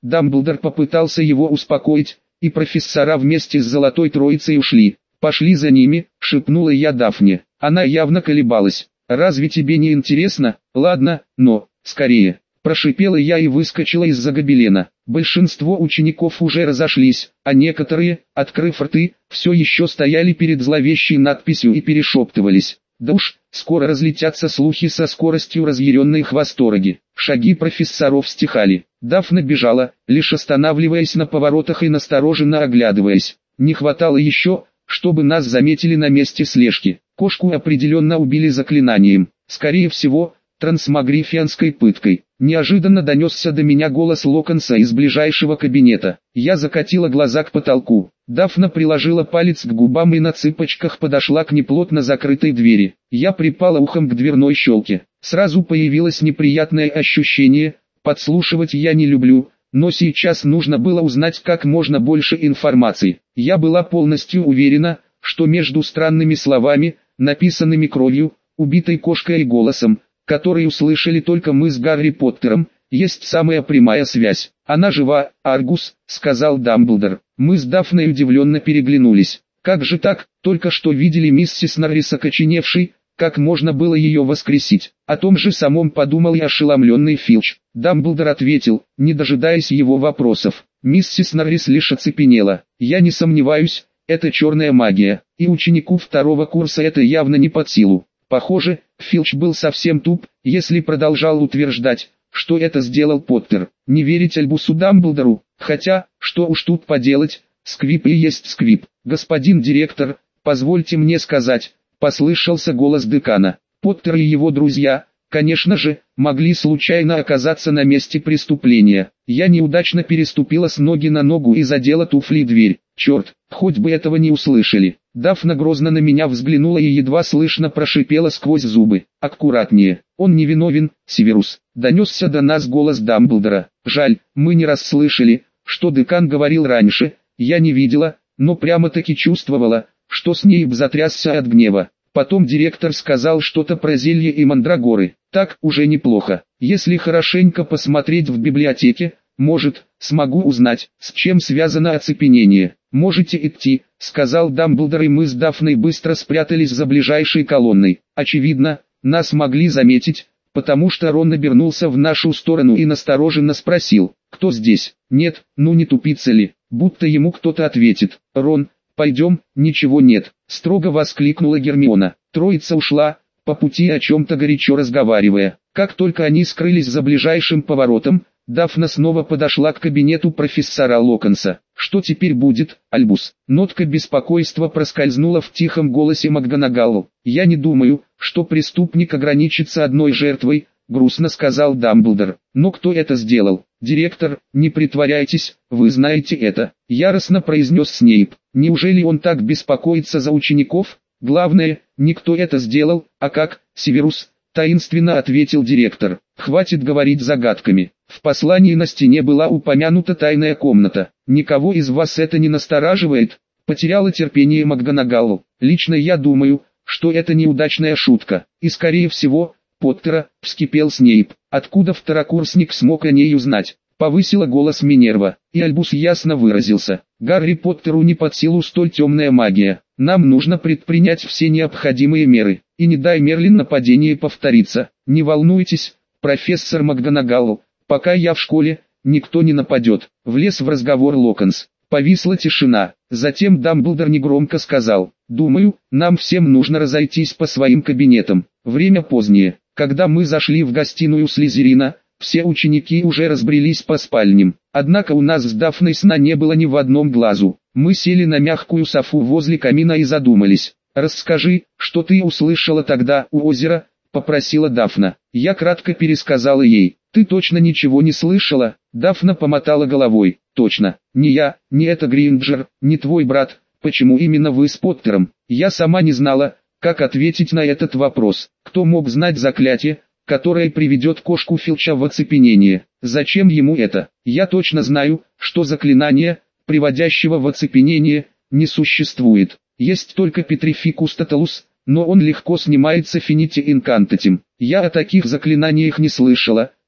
Дамблдор попытался его успокоить, и профессора вместе с Золотой Троицей ушли. «Пошли за ними», — шепнула я Дафне. Она явно колебалась. «Разве тебе не интересно? Ладно, но, скорее». Прошипела я и выскочила из-за гобелена. Большинство учеников уже разошлись, а некоторые, открыв рты, все еще стояли перед зловещей надписью и перешептывались. Да уж, скоро разлетятся слухи со скоростью разъяренной хвостороги. Шаги профессоров стихали. Дафна бежала, лишь останавливаясь на поворотах и настороженно оглядываясь. Не хватало еще, чтобы нас заметили на месте слежки. Кошку определенно убили заклинанием. Скорее всего, трансмагрифианской пыткой. Неожиданно донесся до меня голос Локонса из ближайшего кабинета. Я закатила глаза к потолку. Дафна приложила палец к губам и на цыпочках подошла к неплотно закрытой двери. Я припала ухом к дверной щелке. Сразу появилось неприятное ощущение. Подслушивать я не люблю, но сейчас нужно было узнать как можно больше информации. Я была полностью уверена, что между странными словами, написанными кровью, убитой кошкой и голосом, который услышали только мы с Гарри Поттером, есть самая прямая связь. «Она жива, Аргус», — сказал Дамблдор. Мы с Дафной удивленно переглянулись. «Как же так? Только что видели миссис Норрис окоченевшей, как можно было ее воскресить?» О том же самом подумал и ошеломленный Филч. Дамблдор ответил, не дожидаясь его вопросов. Миссис Норрис лишь оцепенела. «Я не сомневаюсь, это черная магия, и ученику второго курса это явно не под силу». Похоже, Филч был совсем туп, если продолжал утверждать, что это сделал Поттер. Не верить Альбусу Дамблдору, хотя, что уж тут поделать, сквиб и есть сквиб. «Господин директор, позвольте мне сказать», — послышался голос декана. Поттер и его друзья, конечно же, могли случайно оказаться на месте преступления. Я неудачно переступила с ноги на ногу и задела туфлей дверь. Черт, хоть бы этого не услышали. Дафна грозно на меня взглянула и едва слышно прошипела сквозь зубы. «Аккуратнее, он не виновен, Северус». Донесся до нас голос Дамблдора. Жаль, мы не расслышали, что декан говорил раньше. Я не видела, но прямо-таки чувствовала, что Снейп затрясся от гнева. Потом директор сказал что-то про зелье и мандрагоры. Так, уже неплохо. Если хорошенько посмотреть в библиотеке, может, смогу узнать, с чем связано оцепенение. «Можете идти», — сказал Дамблдор, и мы с Дафной быстро спрятались за ближайшей колонной. Очевидно, нас могли заметить, потому что Рон обернулся в нашу сторону и настороженно спросил, «Кто здесь?» «Нет, ну не тупица ли?» Будто ему кто-то ответит. «Рон, пойдем», «Ничего нет», — строго воскликнула Гермиона. Троица ушла, по пути о чем-то горячо разговаривая. Как только они скрылись за ближайшим поворотом, Дафна снова подошла к кабинету профессора Локонса. «Что теперь будет, Альбус?» Нотка беспокойства проскользнула в тихом голосе МакГонагалл. «Я не думаю, что преступник ограничится одной жертвой», — грустно сказал Дамблдор. «Но кто это сделал?» «Директор, не притворяйтесь, вы знаете это», — яростно произнес Снейп. «Неужели он так беспокоится за учеников? Главное, никто это сделал, а как, Северус?» — таинственно ответил директор. «Хватит говорить загадками. В послании на стене была упомянута тайная комната. Никого из вас это не настораживает?» Потеряла терпение МакГонагалл. «Лично я думаю, что это неудачная шутка. И скорее всего, Поттера», — вскипел Снейп. «Откуда второкурсник смог о ней узнать?» Повысила голос Минерва, и Альбус ясно выразился. «Гарри Поттеру не под силу столь темная магия. Нам нужно предпринять все необходимые меры, и не дай Мерлин нападение повториться. Не волнуйтесь, профессор МакГонагалл, пока я в школе, никто не нападет». Влез в разговор Локонс. Повисла тишина. Затем Дамблдор негромко сказал: «Думаю, нам всем нужно разойтись по своим кабинетам. Время позднее». Когда мы зашли в гостиную Слизерина, все ученики уже разбрелись по спальням. Однако у нас с Дафной сна не было ни в одном глазу. Мы сели на мягкую софу возле камина и задумались. «Расскажи, что ты услышала тогда у озера», — попросила Дафна. Я кратко пересказала ей. «Ты точно ничего не слышала?» Дафна помотала головой. «Точно. Не я, не это Гринджер, не твой брат. Почему именно вы с Поттером?» Я сама не знала, как ответить на этот вопрос. Кто мог знать заклятие, которое приведет кошку Филча в оцепенение? Зачем ему это? Я точно знаю, что заклинания, приводящего в оцепенение, не существует. Есть только Петрификус Тоталус, но он легко снимается Финити Инкантатим. Я о таких заклинаниях не слышала,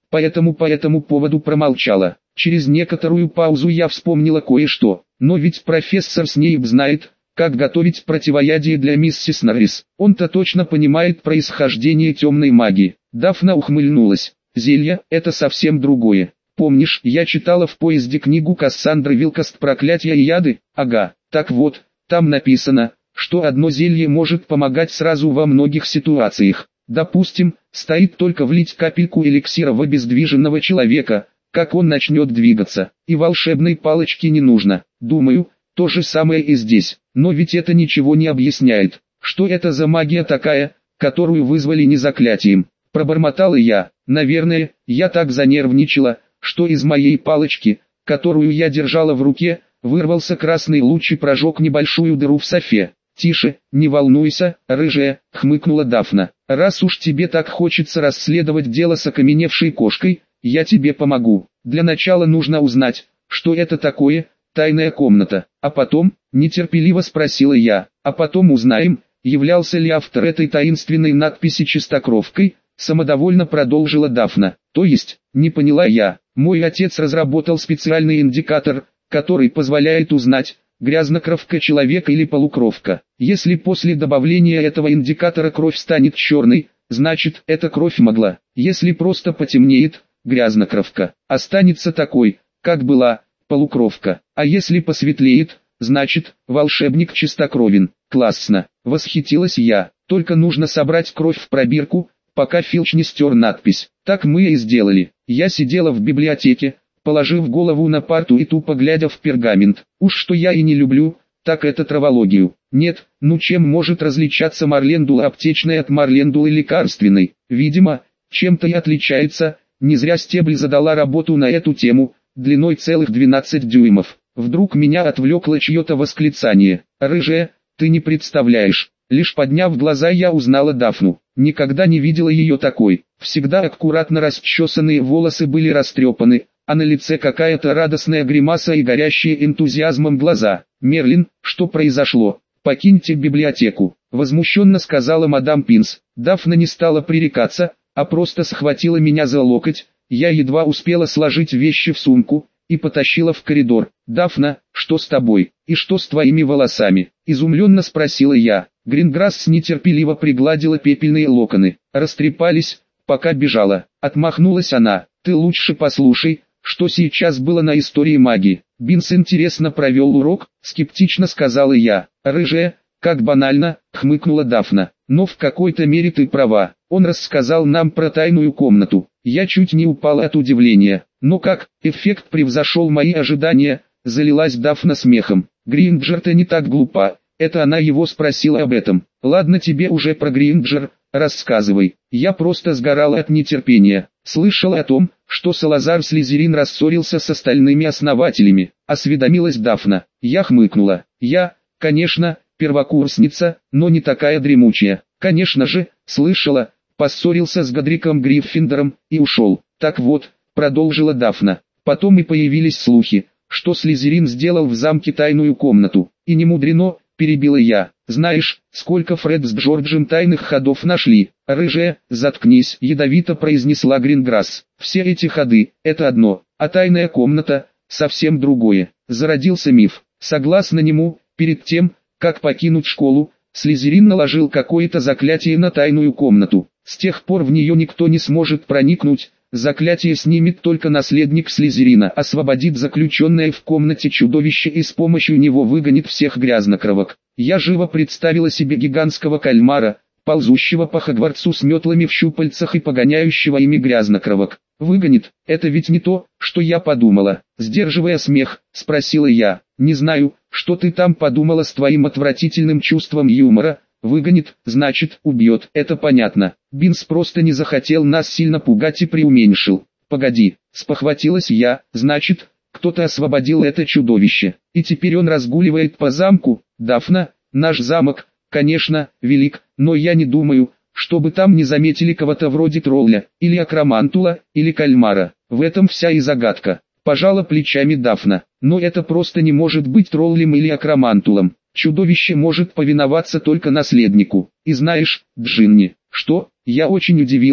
поэтому по этому поводу промолчала. Через некоторую паузу я вспомнила кое-что, но ведь профессор Снейп знает, как готовить противоядие для миссис Норрис. Он-то точно понимает происхождение темной магии. Дафна ухмыльнулась. Зелье – это совсем другое. Помнишь, я читала в поезде книгу Кассандры Вилкост «Проклятья и яды»? Ага, так вот, там написано, что одно зелье может помогать сразу во многих ситуациях. Допустим, стоит только влить капельку эликсира в обездвиженного человека, как он начнет двигаться, и волшебной палочки не нужно. Думаю, то же самое и здесь, но ведь это ничего не объясняет. Что это за магия такая, которую вызвали не заклятием? Пробормотала я. Наверное, я так занервничала, что из моей палочки, которую я держала в руке, вырвался красный луч и прожег небольшую дыру в софе. «Тише, не волнуйся, рыжая», — хмыкнула Дафна. «Раз уж тебе так хочется расследовать дело с окаменевшей кошкой, я тебе помогу. Для начала нужно узнать, что это такое, тайная комната. А потом, нетерпеливо спросила я, а потом узнаем, являлся ли автор этой таинственной надписи чистокровкой», — самодовольно продолжила Дафна. «То есть, не поняла я, мой отец разработал специальный индикатор, который позволяет узнать, грязнокровка человека или полукровка. Если после добавления этого индикатора кровь станет черной, значит, эта кровь могла. Если просто потемнеет, грязнокровка останется такой, как была, полукровка. А если посветлеет, значит, волшебник чистокровен. Классно, восхитилась я. Только нужно собрать кровь в пробирку, пока Филч не стер надпись. Так мы и сделали. Я сидела в библиотеке, положив голову на парту и тупо глядя в пергамент. Уж что я и не люблю, так это травологию. Нет, ну чем может различаться марлендула аптечная от марлендулы лекарственной? Видимо, чем-то и отличается. Не зря Стебль задала работу на эту тему, длиной целых двенадцать дюймов. Вдруг меня отвлекло чье-то восклицание. «Рыжая, ты не представляешь». Лишь подняв глаза, я узнала Дафну. Никогда не видела ее такой. Всегда аккуратно расчесанные волосы были растрепаны, а на лице какая-то радостная гримаса и горящие энтузиазмом глаза. «Мерлин, что произошло? Покиньте библиотеку», — возмущенно сказала мадам Пинс. Дафна не стала пререкаться, а просто схватила меня за локоть. Я едва успела сложить вещи в сумку и потащила в коридор. «Дафна, что с тобой? И что с твоими волосами?» — изумленно спросила я. Гринграсс нетерпеливо пригладила пепельные локоны. «Растрепались, пока бежала», — отмахнулась она. «Ты лучше послушай, что сейчас было на истории магии». «Бинс интересно провел урок», — скептично сказала я. «Рыжая, как банально», — хмыкнула Дафна. «Но в какой-то мере ты права. Он рассказал нам про тайную комнату». Я чуть не упала от удивления. Но как, эффект превзошел мои ожидания, залилась Дафна смехом. «Гринджер-то не так глупа, это она его спросила об этом. Ладно, тебе уже про Гринджер, рассказывай». Я просто сгорала от нетерпения. Слышала о том, что Салазар Слизерин рассорился с остальными основателями. Осведомилась Дафна. Я хмыкнула. Я, конечно, первокурсница, но не такая дремучая. Конечно же, слышала, поссорился с Годриком Гриффиндором и ушел. Так вот, продолжила Дафна. Потом и появились слухи, что Слизерин сделал в замке тайную комнату. И не мудрено, перебила я. Знаешь, сколько Фред с Джорджем тайных ходов нашли? «Рыжая, заткнись», — ядовито произнесла Гринграсс. «Все эти ходы — это одно, а тайная комната — совсем другое». Зародился миф. Согласно нему, перед тем, как покинуть школу, Слизерин наложил какое-то заклятие на тайную комнату. С тех пор в нее никто не сможет проникнуть. Заклятие снимет только наследник Слизерина, освободит заключенное в комнате чудовище и с помощью него выгонит всех грязнокровок. Я живо представила себе гигантского кальмара, ползущего по Хогвартсу с метлами в щупальцах и погоняющего ими грязнокровок. «Выгонит, это ведь не то, что я подумала», — сдерживая смех, спросила я. «Не знаю, что ты там подумала с твоим отвратительным чувством юмора. Выгонит, значит, убьет, это понятно. Бинс просто не захотел нас сильно пугать и преуменьшил». «Погоди», — спохватилась я, «значит, кто-то освободил это чудовище, и теперь он разгуливает по замку?» «Дафна, наш замок, конечно, велик, но я не думаю, чтобы там не заметили кого-то вроде тролля, или акромантула, или кальмара. В этом вся и загадка». Пожала плечами Дафна. «Но это просто не может быть троллем или акромантулом. Чудовище может повиноваться только наследнику. И знаешь, Джинни, что?» Я очень удивилась,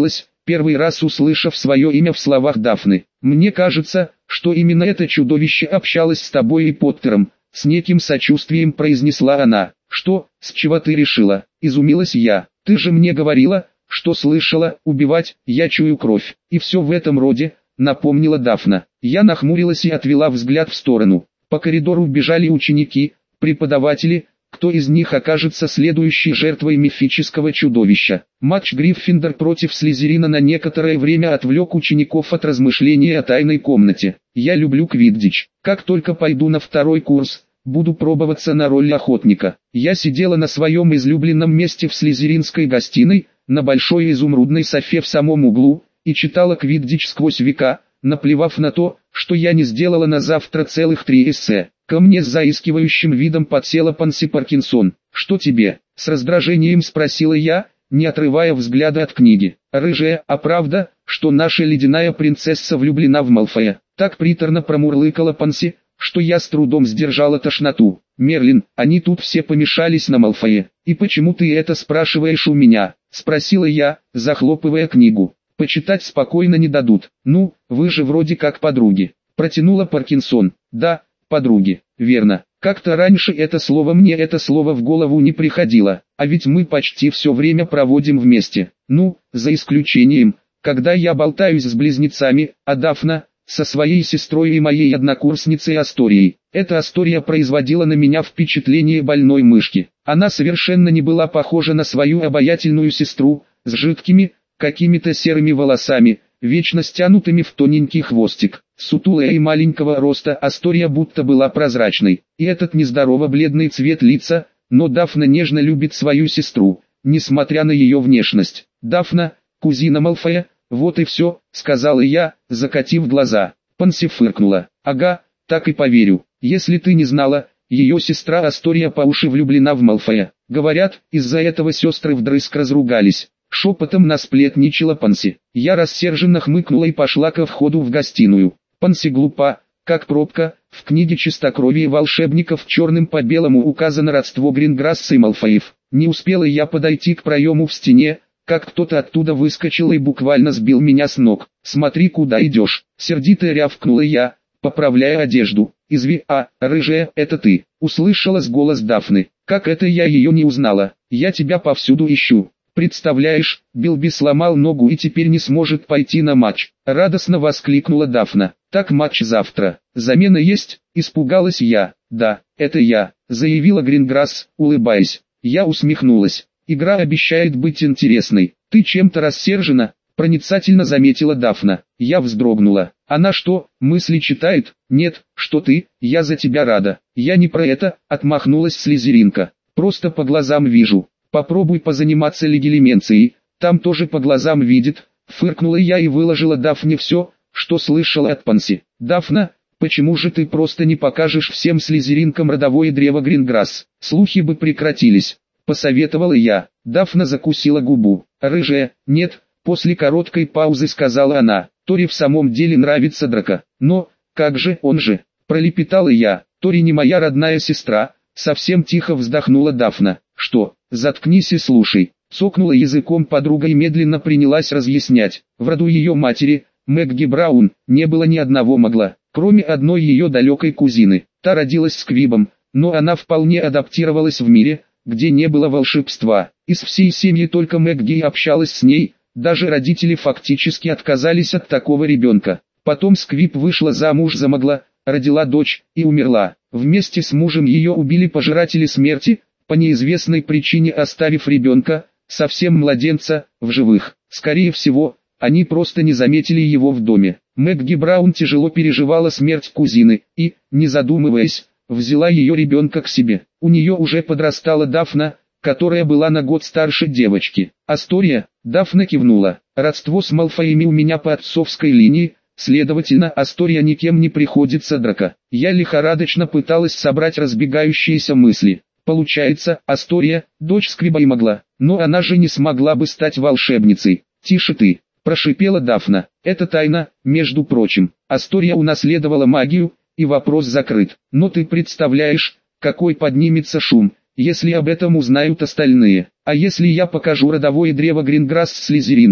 первый раз услышав свое имя в словах Дафны. «Мне кажется, что именно это чудовище общалось с тобой и Поттером», с неким сочувствием произнесла она. «Что, с чего ты решила?» – изумилась я. «Ты же мне говорила, что слышала, убивать, я чую кровь, и все в этом роде», – напомнила Дафна. Я нахмурилась и отвела взгляд в сторону. По коридору бежали ученики, преподаватели, кто из них окажется следующей жертвой мифического чудовища. Матч Гриффиндор против Слизерина на некоторое время отвлек учеников от размышления о тайной комнате. Я люблю квиддич. Как только пойду на второй курс, буду пробоваться на роль охотника. Я сидела на своем излюбленном месте в слизеринской гостиной, на большой изумрудной софе в самом углу, и читала квиддич сквозь века, наплевав на то, что я не сделала на завтра целых три эссе. Ко мне с заискивающим видом подсела Панси Паркинсон. «Что тебе?» — с раздражением спросила я, не отрывая взгляда от книги. «Рыжая, а правда, что наша ледяная принцесса влюблена в Малфоя?» Так приторно промурлыкала Панси, что я с трудом сдержала тошноту. «Мерлин, они тут все помешались на Малфое. И почему ты это спрашиваешь у меня?» — спросила я, захлопывая книгу. «Почитать спокойно не дадут. Ну, вы же вроде как подруги», — протянула Паркинсон. «Да, подруги, верно. Как-то раньше это слово мне это слово в голову не приходило, а ведь мы почти все время проводим вместе. Ну, за исключением, когда я болтаюсь с близнецами, а Дафна, со своей сестрой и моей однокурсницей Асторией. Эта Астория производила на меня впечатление больной мышки. Она совершенно не была похожа на свою обаятельную сестру, с жидкими, какими-то серыми волосами, вечно стянутыми в тоненький хвостик. Сутулая и маленького роста Астория будто была прозрачной. И этот нездорово бледный цвет лица, но Дафна нежно любит свою сестру, несмотря на ее внешность. «Дафна, кузина Малфоя, вот и все», — сказала я, закатив глаза. Панси фыркнула. «Ага, так и поверю. Если ты не знала, ее сестра Астория по уши влюблена в Малфоя. Говорят, из-за этого сестры вдрызг разругались». Шепотом насплетничала Панси. Я рассерженно хмыкнула и пошла ко входу в гостиную. Панси глупа, как пробка. В книге «Чистокровие волшебников» черным по белому указано родство Гринграсса и Малфоев. Не успела я подойти к проему в стене, как кто-то оттуда выскочил и буквально сбил меня с ног. «Смотри, куда идешь!» — сердито рявкнула я, поправляя одежду. «Изви, а, рыжая, это ты!» — услышала с голос Дафны. «Как это я ее не узнала? Я тебя повсюду ищу. Представляешь, Билби сломал ногу и теперь не сможет пойти на матч», — радостно воскликнула Дафна. «Так матч завтра. Замена есть?» — испугалась я. «Да, это я», — заявила Гринграсс, улыбаясь. Я усмехнулась. «Игра обещает быть интересной. Ты чем-то рассержена?» — проницательно заметила Дафна. Я вздрогнула. «Она что, мысли читает?» «Нет, что ты, я за тебя рада». «Я не про это», — отмахнулась слизеринка. «Просто по глазам вижу. Попробуй позаниматься легилименцией, там тоже по глазам видит», — фыркнула я и выложила Дафне все, что слышала от Панси. «Дафна, почему же ты просто не покажешь всем слизеринкам родовое древо Гринграсс? Слухи бы прекратились», — посоветовала я. Дафна закусила губу. «Рыжая, нет», — после короткой паузы сказала она. «Тори в самом деле нравится Драко. Но, как же он же?» — пролепетала я. «Тори не моя родная сестра», — совсем тихо вздохнула Дафна. «Что? Заткнись и слушай», — цокнула языком подруга и медленно принялась разъяснять. В роду ее матери, Мэгги Браун, не было ни одного могла, кроме одной ее далекой кузины. Та родилась с Квибом, но она вполне адаптировалась в мире, где не было волшебства. Из всей семьи только Мэгги общалась с ней, даже родители фактически отказались от такого ребенка. Потом Сквиб вышла замуж за Могла, родила дочь и умерла. Вместе с мужем ее убили пожиратели смерти, по неизвестной причине оставив ребенка, совсем младенца, в живых. Скорее всего, они просто не заметили его в доме. Мэгги Браун тяжело переживала смерть кузины и, не задумываясь, взяла ее ребенка к себе. У нее уже подрастала Дафна, которая была на год старше девочки. «Астория», — Дафна кивнула, — «родство с Малфоями у меня по отцовской линии, следовательно, Астория никем не приходится Драко». Я лихорадочно пыталась собрать разбегающиеся мысли. Получается, Астория, дочь Сквиба и Могла, но она же не смогла бы стать волшебницей. «Тише ты», — прошипела Дафна. «Это тайна, между прочим. Астория унаследовала магию, и вопрос закрыт. Но ты представляешь, какой поднимется шум, если об этом узнают остальные. А если я покажу родовое древо Гринграсс слизеринкам,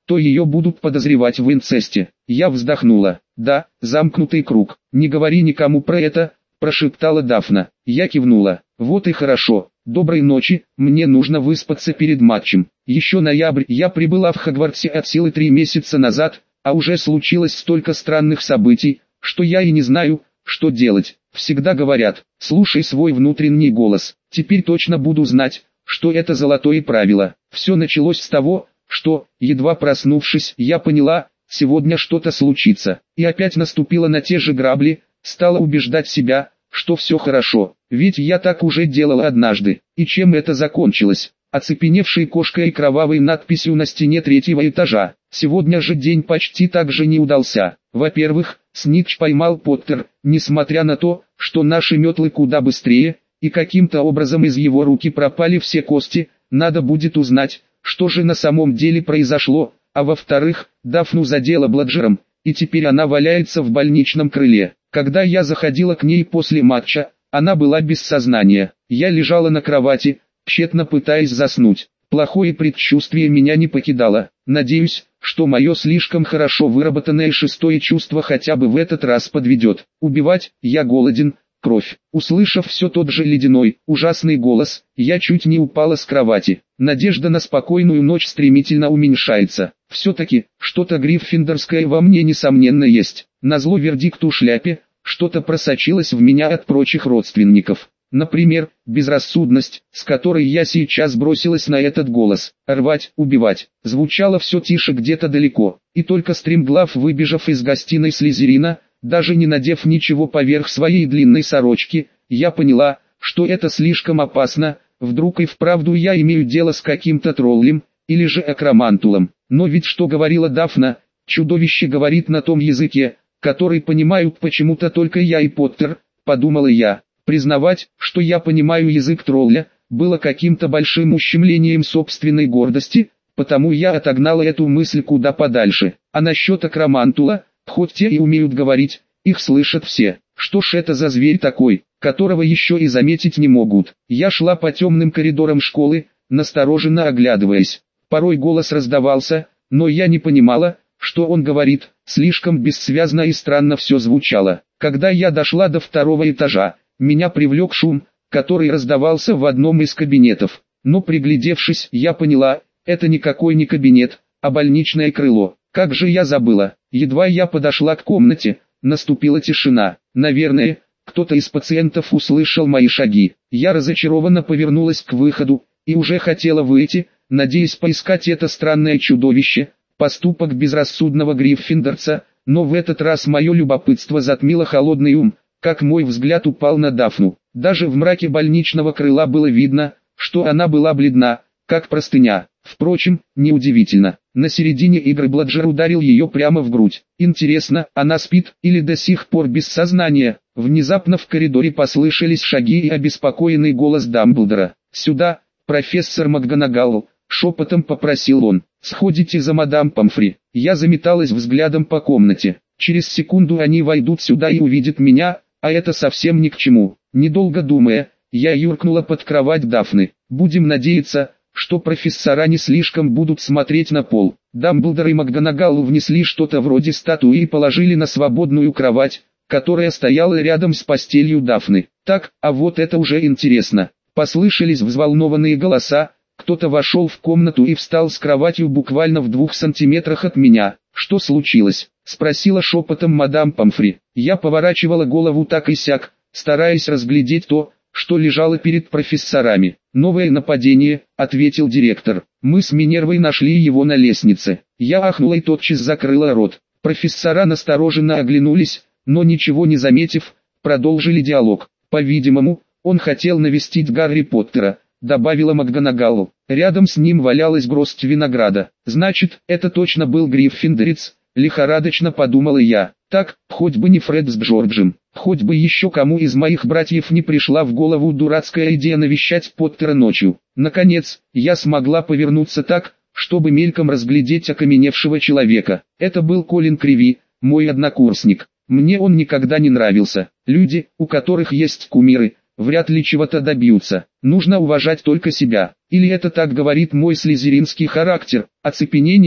то ее будут подозревать в инцесте. Я вздохнула. Да, замкнутый круг. Не говори никому про это, прошептала Дафна. Я кивнула. Вот и хорошо. Доброй ночи, мне нужно выспаться перед матчем. Еще ноябрь, я прибыла в Хогвартсе от силы три месяца назад, а уже случилось столько странных событий, что я и не знаю, что делать. Всегда говорят, слушай свой внутренний голос. Теперь точно буду знать, что это золотое правило. Все началось с того, что, едва проснувшись, я поняла, сегодня что-то случится. И опять наступила на те же грабли, стала убеждать себя, что все хорошо. Ведь я так уже делала однажды. И чем это закончилось? Оцепеневшей кошкой и кровавой надписью на стене третьего этажа. Сегодня же день почти так же не удался. Во-первых, Снитч поймал Поттер, несмотря на то, что наши метлы куда быстрее, и каким-то образом из его руки пропали все кости, надо будет узнать, что же на самом деле произошло, а во-вторых, Дафну задело бладжером, и теперь она валяется в больничном крыле. Когда я заходила к ней после матча, она была без сознания. Я лежала на кровати, тщетно пытаясь заснуть. Плохое предчувствие меня не покидало. Надеюсь, что мое слишком хорошо выработанное шестое чувство хотя бы в этот раз подведет. Убивать, я голоден, кровь. Услышав все тот же ледяной, ужасный голос, я чуть не упала с кровати. Надежда на спокойную ночь стремительно уменьшается. Все-таки, что-то гриффиндорское во мне несомненно есть. Назло вердикту шляпе, что-то просочилось в меня от прочих родственников. Например, безрассудность, с которой я сейчас бросилась на этот голос. Рвать, убивать. Звучало все тише где-то далеко. И только стремглав, выбежав из гостиной Слизерина, даже не надев ничего поверх своей длинной сорочки, я поняла, что это слишком опасно. Вдруг и вправду я имею дело с каким-то троллем, или же акромантулом. Но ведь что говорила Дафна, чудовище говорит на том языке, который понимают почему-то только я и Поттер, подумала я. Признавать, что я понимаю язык тролля, было каким-то большим ущемлением собственной гордости, потому я отогнала эту мысль куда подальше. А насчет акромантула, хоть те и умеют говорить, их слышат все. Что ж это за зверь такой, которого еще и заметить не могут? Я шла по темным коридорам школы, настороженно оглядываясь. Порой голос раздавался, но я не понимала, что он говорит, слишком бессвязно и странно все звучало. Когда я дошла до второго этажа, меня привлек шум, который раздавался в одном из кабинетов. Но приглядевшись, я поняла, это никакой не кабинет, а больничное крыло. Как же я забыла. Едва я подошла к комнате, наступила тишина. Наверное, кто-то из пациентов услышал мои шаги. Я разочарованно повернулась к выходу, и уже хотела выйти, надеясь поискать это странное чудовище, поступок безрассудного гриффиндорца, но в этот раз мое любопытство затмило холодный ум, как мой взгляд упал на Дафну. Даже в мраке больничного крыла было видно, что она была бледна, как простыня. Впрочем, неудивительно. На середине игры Бладжер ударил ее прямо в грудь. Интересно, она спит или до сих пор без сознания? Внезапно в коридоре послышались шаги и обеспокоенный голос Дамблдора. «Сюда, профессор МакГонагал», — шепотом попросил он. «Сходите за мадам Помфри». Я заметалась взглядом по комнате. Через секунду они войдут сюда и увидят меня, а это совсем ни к чему. Недолго думая, я юркнула под кровать Дафны. Будем надеяться, что профессора не слишком будут смотреть на пол. Дамблдор и МакГонагал внесли что-то вроде статуи и положили на свободную кровать, которая стояла рядом с постелью Дафны. Так, а вот это уже интересно. Послышались взволнованные голоса, кто-то вошел в комнату и встал с кроватью буквально в двух сантиметрах от меня. «Что случилось?» — спросила шепотом мадам Помфри. Я поворачивала голову так и сяк, стараясь разглядеть то, что лежало перед профессорами. «Новое нападение», — ответил директор. «Мы с Минервой нашли его на лестнице». Я ахнула и тотчас закрыла рот. Профессора настороженно оглянулись, но ничего не заметив, продолжили диалог. «По-видимому, он хотел навестить Гарри Поттера», — добавила МакГонагал. Рядом с ним валялась горсть винограда. «Значит, это точно был гриффиндорец», — лихорадочно подумала я. «Так, хоть бы не Фред с Джорджем, хоть бы еще кому из моих братьев не пришла в голову дурацкая идея навещать Поттера ночью». Наконец, я смогла повернуться так, чтобы мельком разглядеть окаменевшего человека. Это был Колин Криви, мой однокурсник. Мне он никогда не нравился. Люди, у которых есть кумиры, вряд ли чего-то добьются. Нужно уважать только себя. Или это так говорит мой слизеринский характер? Оцепенение,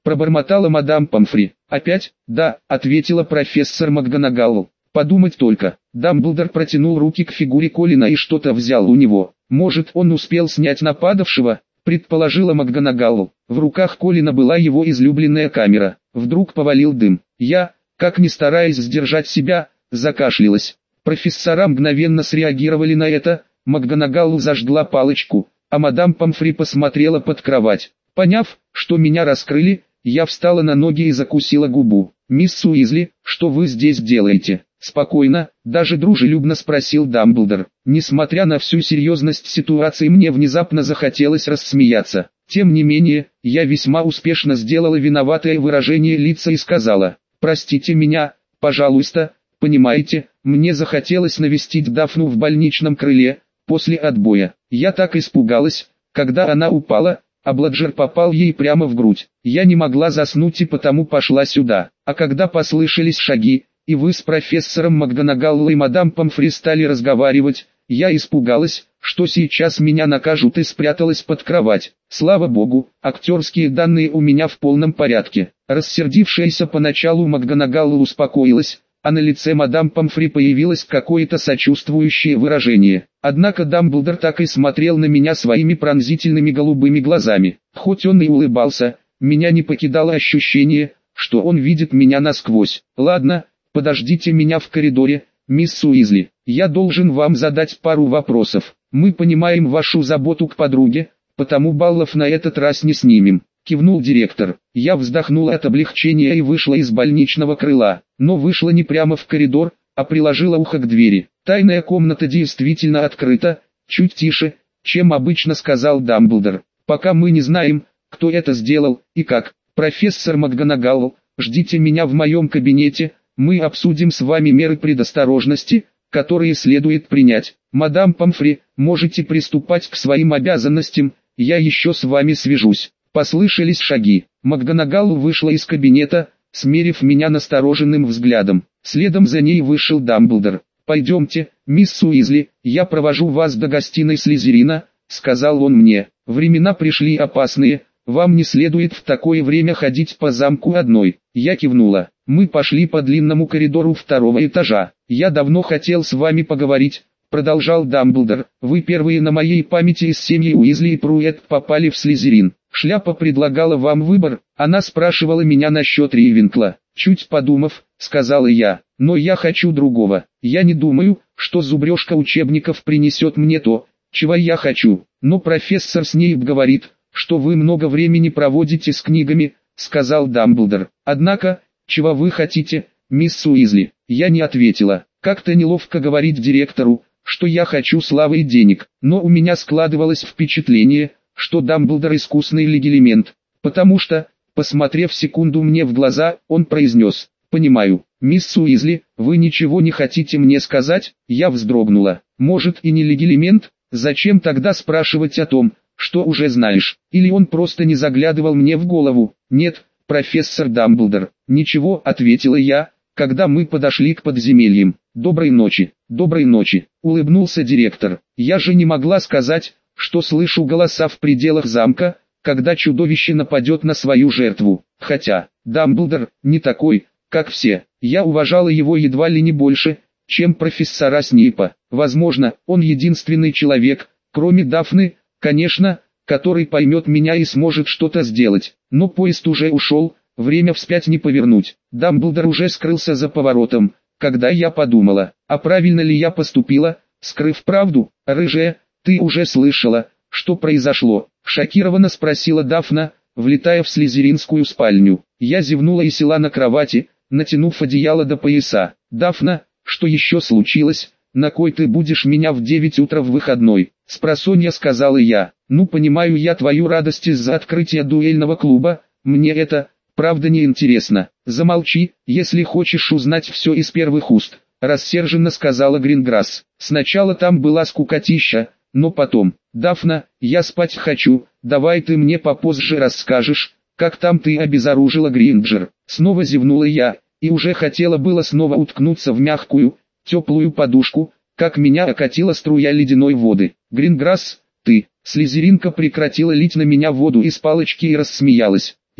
пробормотала мадам Помфри. «Опять?» «Да», — ответила профессор МакГонагал. «Подумать только». Дамблдор протянул руки к фигуре Колина и что-то взял у него. «Может, он успел снять нападавшего?» — предположила МакГонагал. В руках Колина была его излюбленная камера. Вдруг повалил дым. Я, как ни стараясь сдержать себя, закашлялась. Профессора мгновенно среагировали на это. МакГонагал зажгла палочку, а мадам Помфри посмотрела под кровать. Поняв, что меня раскрыли, я встала на ноги и закусила губу. «Мисс Уизли, что вы здесь делаете?» «Спокойно, даже дружелюбно спросил Дамблдор. Несмотря на всю серьезность ситуации, мне внезапно захотелось рассмеяться. Тем не менее, я весьма успешно сделала виноватое выражение лица и сказала: «Простите меня, пожалуйста, понимаете, мне захотелось навестить Дафну в больничном крыле, после отбоя. Я так испугалась, когда она упала, а Бладжер попал ей прямо в грудь. Я не могла заснуть и потому пошла сюда. А когда послышались шаги, и вы с профессором МакГонагал и мадам Помфри стали разговаривать, я испугалась, что сейчас меня накажут, и спряталась под кровать. Слава богу, актерские данные у меня в полном порядке». Рассердившаяся поначалу МакГонагал успокоилась, а на лице мадам Помфри появилось какое-то сочувствующее выражение. Однако Дамблдор так и смотрел на меня своими пронзительными голубыми глазами. Хоть он и улыбался, меня не покидало ощущение, что он видит меня насквозь. «Ладно, подождите меня в коридоре, мисс Уизли. Я должен вам задать пару вопросов. Мы понимаем вашу заботу к подруге, потому баллов на этот раз не снимем», — кивнул директор. Я вздохнула от облегчения и вышла из больничного крыла, но вышла не прямо в коридор, а приложила ухо к двери. «Тайная комната действительно открыта», — чуть тише, чем обычно сказал Дамблдор. «Пока мы не знаем, кто это сделал и как. Профессор МакГонагал, ждите меня в моем кабинете, мы обсудим с вами меры предосторожности, которые следует принять. Мадам Помфри, можете приступать к своим обязанностям, я еще с вами свяжусь». Послышались шаги. МакГонагал вышла из кабинета, смерив меня настороженным взглядом. Следом за ней вышел Дамблдор. «Пойдемте, мисс Уизли, я провожу вас до гостиной Слизерина», — сказал он мне. «Времена пришли опасные, вам не следует в такое время ходить по замку одной». Я кивнула. Мы пошли по длинному коридору второго этажа. «Я давно хотел с вами поговорить», — продолжал Дамблдор. «Вы первые на моей памяти из семьи Уизли и Пруэт попали в Слизерин. Шляпа предлагала вам выбор, она спрашивала меня насчет Рейвенкла. Чуть подумав, сказала я, но я хочу другого. Я не думаю, что зубрежка учебников принесет мне то, чего я хочу. Но профессор Снейп говорит, что вы много времени проводите с книгами», — сказал Дамблдор. «Однако, чего вы хотите, мисс Уизли?» Я не ответила. Как-то неловко говорить директору, что я хочу славы и денег, но у меня складывалось впечатление, что Дамблдор искусный легилимент, потому что, посмотрев секунду мне в глаза, он произнес: «Понимаю, мисс Уизли, вы ничего не хотите мне сказать?» Я вздрогнула. «Может и не легилимент, зачем тогда спрашивать о том, что уже знаешь?» Или он просто не заглядывал мне в голову? «Нет, профессор Дамблдор, ничего», — ответила я, когда мы подошли к подземельям. «Доброй ночи, доброй ночи», — улыбнулся директор. Я же не могла сказать, что слышу голоса в пределах замка, когда чудовище нападет на свою жертву. Хотя, Дамблдор не такой, как все. Я уважала его едва ли не больше, чем профессора Снейпа. Возможно, он единственный человек, кроме Дафны, конечно, который поймет меня и сможет что-то сделать. Но поезд уже ушел, время вспять не повернуть. Дамблдор уже скрылся за поворотом, когда я подумала, а правильно ли я поступила, скрыв правду. «Рыжая, ты уже слышала, что произошло?» — шокированно спросила Дафна, влетая в слизеринскую спальню. Я зевнула и села на кровати, натянув одеяло до пояса. «Дафна, что еще случилось? На кой ты будешь меня в девять утра в выходной?» — спросонья сказала я. «Ну, понимаю я твою радость из-за открытия дуэльного клуба, мне это, правда, не интересно». «Замолчи, если хочешь узнать все из первых уст», — рассерженно сказала Гринграсс. «Сначала там была скукотища, но потом, Дафна, я спать хочу, давай ты мне попозже расскажешь, как там ты обезоружила Гринджер». Снова зевнула я, и уже хотела было снова уткнуться в мягкую, теплую подушку, как меня окатила струя ледяной воды. «Гринграсс, ты...» Слизеринка прекратила лить на меня воду из палочки и рассмеялась. «Я...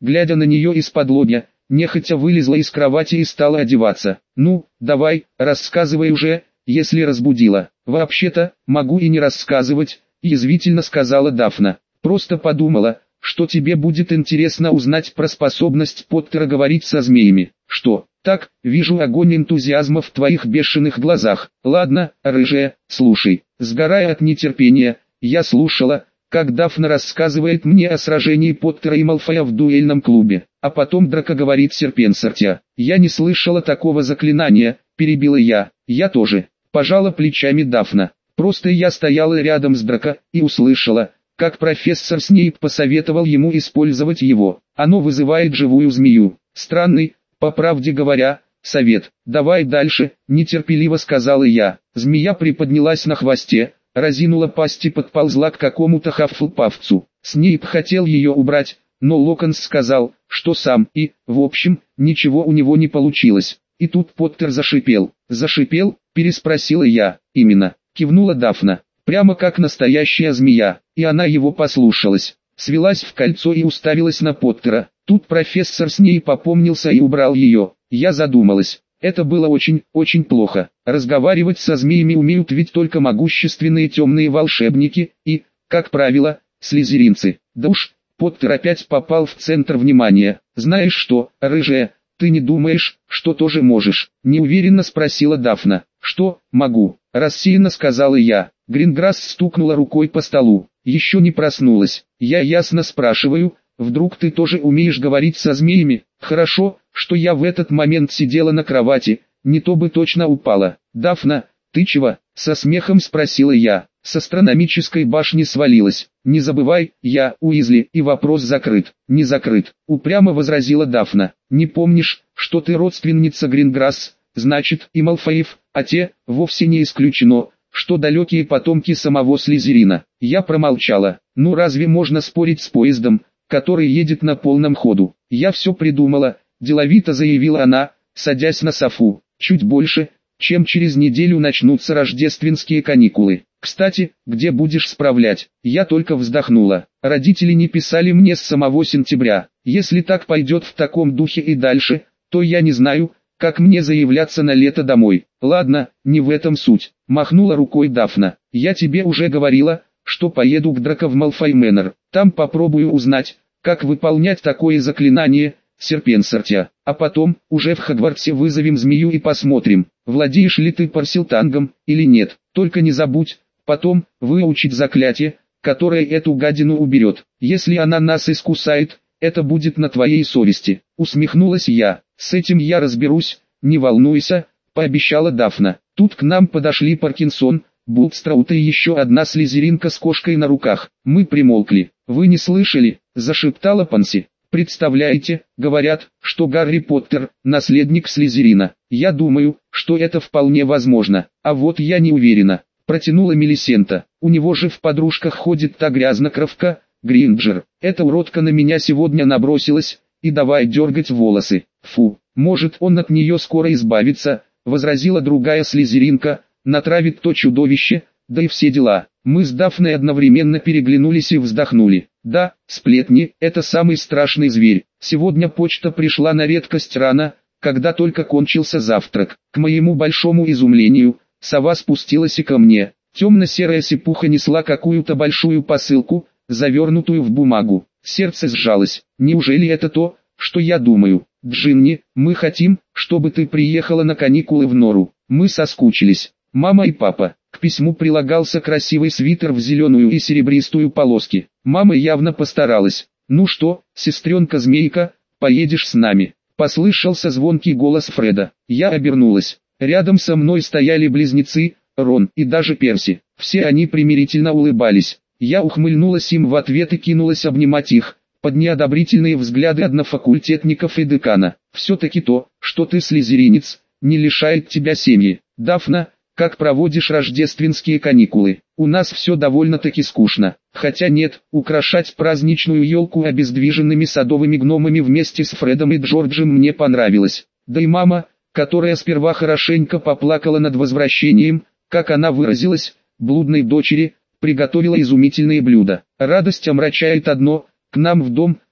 глядя на нее из-под лобья, нехотя вылезла из кровати и стала одеваться. «Ну, давай, рассказывай уже, если разбудила». «Вообще-то, могу и не рассказывать», — язвительно сказала Дафна. «Просто подумала, что тебе будет интересно узнать про способность Поттера говорить со змеями». «Что? Так, вижу огонь энтузиазма в твоих бешеных глазах. Ладно, рыжая, слушай». Сгорая от нетерпения, я слушала, как Дафна рассказывает мне о сражении Поттера и Малфоя в дуэльном клубе. А потом Драко говорит Серпенсортия. «Я не слышала такого заклинания», — перебила я. «Я тоже». Пожала плечами Дафна. «Просто я стояла рядом с Драко и услышала, как профессор Снейп посоветовал ему использовать его. Оно вызывает живую змею. Странный, по правде говоря, совет. Давай дальше», — нетерпеливо сказала я. Змея приподнялась на хвосте, разинула пасть и подползла к какому-то хаффлпафцу. Снейп хотел ее убрать, но Локонс сказал, что сам, и, в общем, ничего у него не получилось. И тут Поттер зашипел. «Зашипел?» — переспросила я. «Именно», — кивнула Дафна. «Прямо как настоящая змея». И она его послушалась. Свелась в кольцо и уставилась на Поттера. Тут профессор Снейп попомнился и убрал ее. Я задумалась. Это было очень, очень плохо. Разговаривать со змеями умеют ведь только могущественные темные волшебники и, как правило, слизеринцы. Да уж, Поттер опять попал в центр внимания. «Знаешь что, рыжая, ты не думаешь, что тоже можешь?» — неуверенно спросила Дафна. «Что, могу?» — рассеянно сказала я. Гринграсс стукнула рукой по столу. «Еще не проснулась. Я ясно спрашиваю, вдруг ты тоже умеешь говорить со змеями?» «Хорошо, что я в этот момент сидела на кровати, не то бы точно упала». «Дафна, ты чего?» — со смехом спросила я. «С астрономической башни свалилась. Не забывай, я Уизли, и вопрос закрыт». «Не закрыт», — упрямо возразила Дафна. «Не помнишь, что ты родственница Гринграсс, значит, и Малфоев, а те, вовсе не исключено, что далекие потомки самого Слизерина». Я промолчала. «Ну разве можно спорить с поездом, который едет на полном ходу?» «Я все придумала», — деловито заявила она, садясь на софу. «Чуть больше, чем через неделю начнутся рождественские каникулы. Кстати, где будешь справлять?» Я только вздохнула. Родители не писали мне с самого сентября. Если так пойдет в таком духе и дальше, то я не знаю, как мне заявляться на лето домой. «Ладно, не в этом суть», — махнула рукой Дафна. «Я тебе уже говорила, что поеду к Драко в Малфой Мэннер. Там попробую узнать, как выполнять такое заклинание, Серпенсортия. А потом, уже в Хогвартсе вызовем змею и посмотрим, владеешь ли ты парсилтангом, или нет. Только не забудь, потом, выучить заклятие, которое эту гадину уберет. Если она нас искусает, это будет на твоей совести». Усмехнулась я. «С этим я разберусь, не волнуйся», — пообещала Дафна. Тут к нам подошли Паркинсон, Булстраут и еще одна слизеринка с кошкой на руках. Мы примолкли. «Вы не слышали?» — зашептала Панси. «Представляете, говорят, что Гарри Поттер — наследник Слизерина. Я думаю, что это вполне возможно, а вот я не уверена», — протянула Мелисента. «У него же в подружках ходит та грязнокровка, Гринджер. Эта уродка на меня сегодня набросилась, и давай дергать волосы. Фу, может он от нее скоро избавится», — возразила другая слизеринка, «натравит то чудовище, да и все дела». Мы с Дафной одновременно переглянулись и вздохнули. «Да, сплетни – это самый страшный зверь. Сегодня почта пришла на редкость рано, когда только кончился завтрак. К моему большому изумлению, сова спустилась и ко мне. Темно-серая сипуха несла какую-то большую посылку, завернутую в бумагу. Сердце сжалось. Неужели это то, что я думаю? «Джинни, мы хотим, чтобы ты приехала на каникулы в Нору. Мы соскучились. Мама и папа». К письму прилагался красивый свитер в зеленую и серебристую полоски. Мама явно постаралась. «Ну что, сестренка-змейка, поедешь с нами?» Послышался звонкий голос Фреда. Я обернулась. Рядом со мной стояли близнецы, Рон и даже Перси. Все они примирительно улыбались. Я ухмыльнулась им в ответ и кинулась обнимать их, под неодобрительные взгляды однофакультетников и декана. «Все-таки то, что ты слизеринец, не лишает тебя семьи. Дафна, как проводишь рождественские каникулы?» «У нас все довольно-таки скучно. Хотя нет, украшать праздничную елку обездвиженными садовыми гномами вместе с Фредом и Джорджем мне понравилось. Да и мама, которая сперва хорошенько поплакала над возвращением, как она выразилась, блудной дочери, приготовила изумительные блюда. Радость омрачает одно: к нам в дом,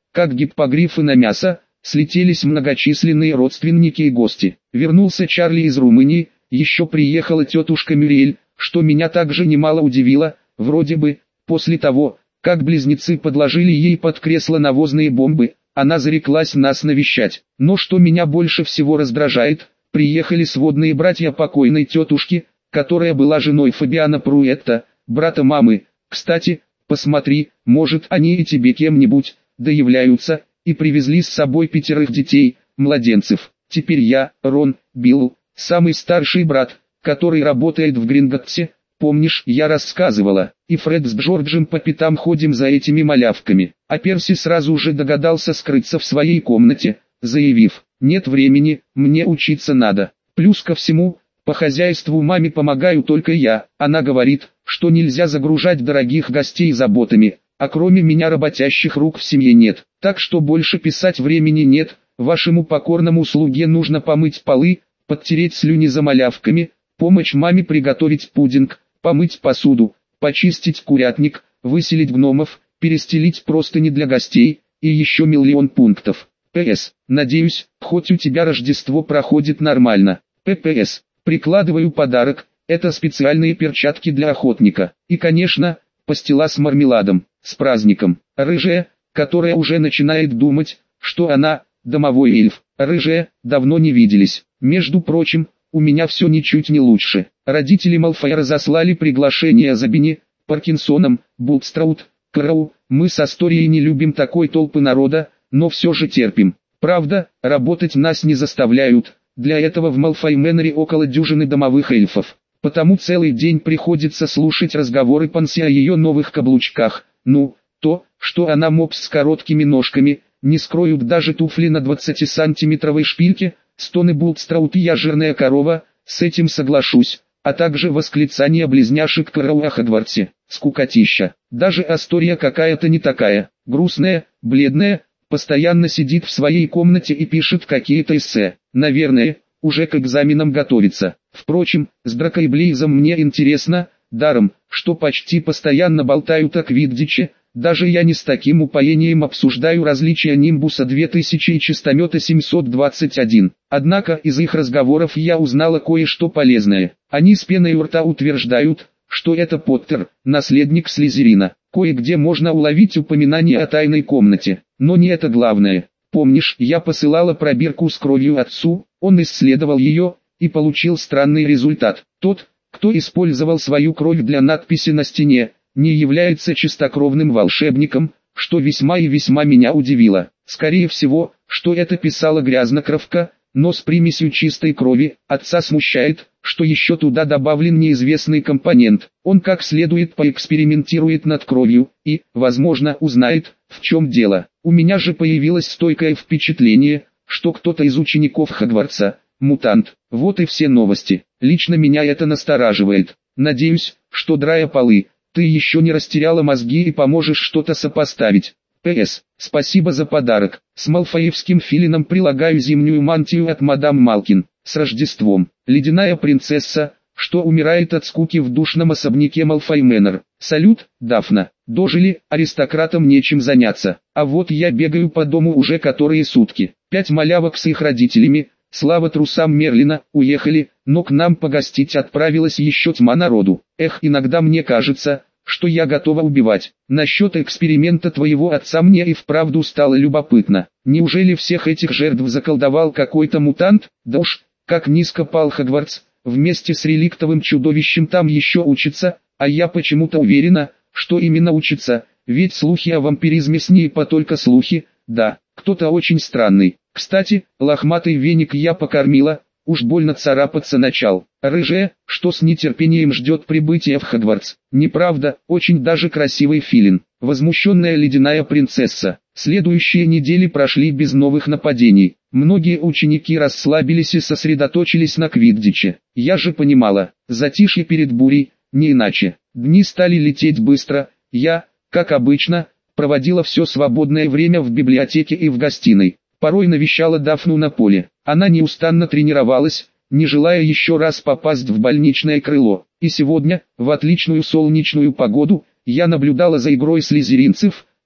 как гиппогрифы на мясо, слетелись многочисленные родственники и гости. Вернулся Чарли из Румынии, еще приехала тетушка Мюриэль, что меня также немало удивило, вроде бы, после того, как близнецы подложили ей под кресло навозные бомбы, она зареклась нас навещать. Но что меня больше всего раздражает, приехали сводные братья покойной тетушки, которая была женой Фабиана Пруэтта, брата мамы. Кстати, посмотри, может они и тебе кем-нибудь да являются, и привезли с собой пятерых детей, младенцев. Теперь я, Рон, Билл, самый старший брат, который работает в Гринготсе, помнишь, я рассказывала, и Фред с Джорджем по пятам ходим за этими малявками. А Перси сразу же догадался скрыться в своей комнате, заявив: «Нет времени, мне учиться надо». Плюс ко всему, по хозяйству маме помогаю только я. Она говорит, что нельзя загружать дорогих гостей заботами, а кроме меня работящих рук в семье нет. Так что больше писать времени нет, вашему покорному слуге нужно помыть полы, подтереть слюни за малявками, помочь маме приготовить пудинг, помыть посуду, почистить курятник, выселить гномов, перестелить простыни для гостей, и еще миллион пунктов. П С. Надеюсь, хоть у тебя Рождество проходит нормально. П П С. Прикладываю подарок, это специальные перчатки для охотника. И конечно, пастила с мармеладом, с праздником. Рыжая, которая уже начинает думать, что она, домовой эльф. Рыжая, давно не виделись. Между прочим, у меня все ничуть не лучше. Родители Малфоя разослали приглашение за Бенни, Паркинсоном, Булкстраут, Кроу. Мы с Асторией не любим такой толпы народа, но все же терпим. Правда, работать нас не заставляют, для этого в Малфой Мэннере около дюжины домовых эльфов. Потому целый день приходится слушать разговоры Панси о ее новых каблучках. Ну, то, что она мопс с короткими ножками, не скроют даже туфли на двадцатисантиметровой шпильке, стоны Булкстраут и я жирная корова, с этим соглашусь, а также восклицания близняшек Кроу о Хогвартсе, скукотища. Даже Астория какая-то не такая, грустная, бледная, постоянно сидит в своей комнате и пишет какие-то эссе. Наверное, уже к экзаменам готовится. Впрочем, с Дракой Блейзом мне интересно, даром, что почти постоянно болтают о Квиддиче, даже я не с таким упоением обсуждаю различия Нимбуса две тысячи и чистомета семьсот двадцать один. Однако из их разговоров я узнала кое-что полезное. Они с пеной у рта утверждают, что это Поттер, наследник Слизерина. Кое-где можно уловить упоминание о тайной комнате, но не это главное. Помнишь, я посылала пробирку с кровью отцу, он исследовал ее, и получил странный результат. Тот, кто использовал свою кровь для надписи на стене, не является чистокровным волшебником, что весьма и весьма меня удивило. Скорее всего, что это писала грязнокровка, но с примесью чистой крови. Отца смущает, что еще туда добавлен неизвестный компонент. Он как следует поэкспериментирует над кровью и, возможно, узнает, в чем дело. У меня же появилось стойкое впечатление, что кто-то из учеников Хогвартса – мутант. Вот и все новости. Лично меня это настораживает. Надеюсь, что, драя полы, ты еще не растеряла мозги и поможешь что-то сопоставить. П С. Спасибо за подарок. С малфоевским филином прилагаю зимнюю мантию от мадам Малкин. С Рождеством. Ледяная принцесса, что умирает от скуки в душном особняке Малфой Мэннер. Салют, Дафна. Дожили, аристократам нечем заняться. А вот я бегаю по дому уже которые сутки. Пять малявок с их родителями, слава трусам Мерлина, уехали, но к нам погостить отправилась еще тьма народу. Эх, иногда мне кажется, что я готова убивать. Насчет эксперимента твоего отца мне и вправду стало любопытно. Неужели всех этих жертв заколдовал какой-то мутант? Да уж, как низко пал Хогвартс, вместе с реликтовым чудовищем там еще учится, а я почему-то уверена, что именно учится, ведь слухи о вампиризме с ней по только слухи, да, кто-то очень странный. Кстати, лохматый веник я покормила, уж больно царапаться начал. Рыжая, что с нетерпением ждет прибытия в Хогвартс. Неправда, очень даже красивый филин. Возмущенная ледяная принцесса. Следующие недели прошли без новых нападений. Многие ученики расслабились и сосредоточились на Квиддиче. Я же понимала, затишье перед бурей, не иначе. Дни стали лететь быстро. Я, как обычно, проводила все свободное время в библиотеке и в гостиной. Порой навещала Дафну на поле. Она неустанно тренировалась, не желая еще раз попасть в больничное крыло. И сегодня, в отличную солнечную погоду, я наблюдала за игрой слизеринцев,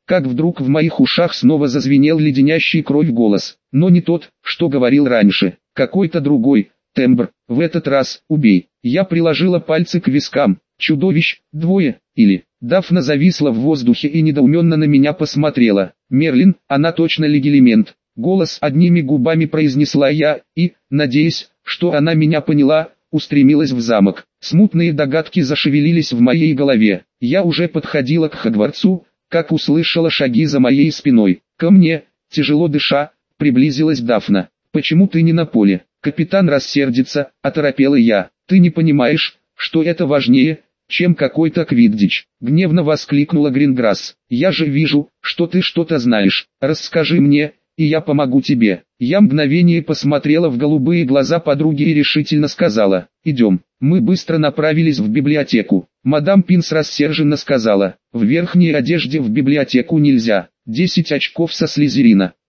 как вдруг в моих ушах снова зазвенел леденящий кровь голос, но не тот, что говорил раньше, какой-то другой, тембр, в этот раз, убей. Я приложила пальцы к вискам, чудовищ, двое, или, Дафна зависла в воздухе и недоуменно на меня посмотрела. Мерлин, она точно легилимент. Голос одними губами произнесла я, и, надеясь, что она меня поняла, устремилась в замок. Смутные догадки зашевелились в моей голове. Я уже подходила к Хогвартсу, как услышала шаги за моей спиной. Ко мне, тяжело дыша, приблизилась Дафна. «Почему ты не на поле? Капитан рассердится», — оторопела я. «Ты не понимаешь, что это важнее, чем какой-то квиддич», — гневно воскликнула Гринграсс. «Я же вижу, что ты что-то знаешь. Расскажи мне, и я помогу тебе». Я мгновение посмотрела в голубые глаза подруги и решительно сказала: «Идем». Мы быстро направились в библиотеку. Мадам Пинс рассерженно сказала: «В верхней одежде в библиотеку нельзя. Десять очков со Слизерина».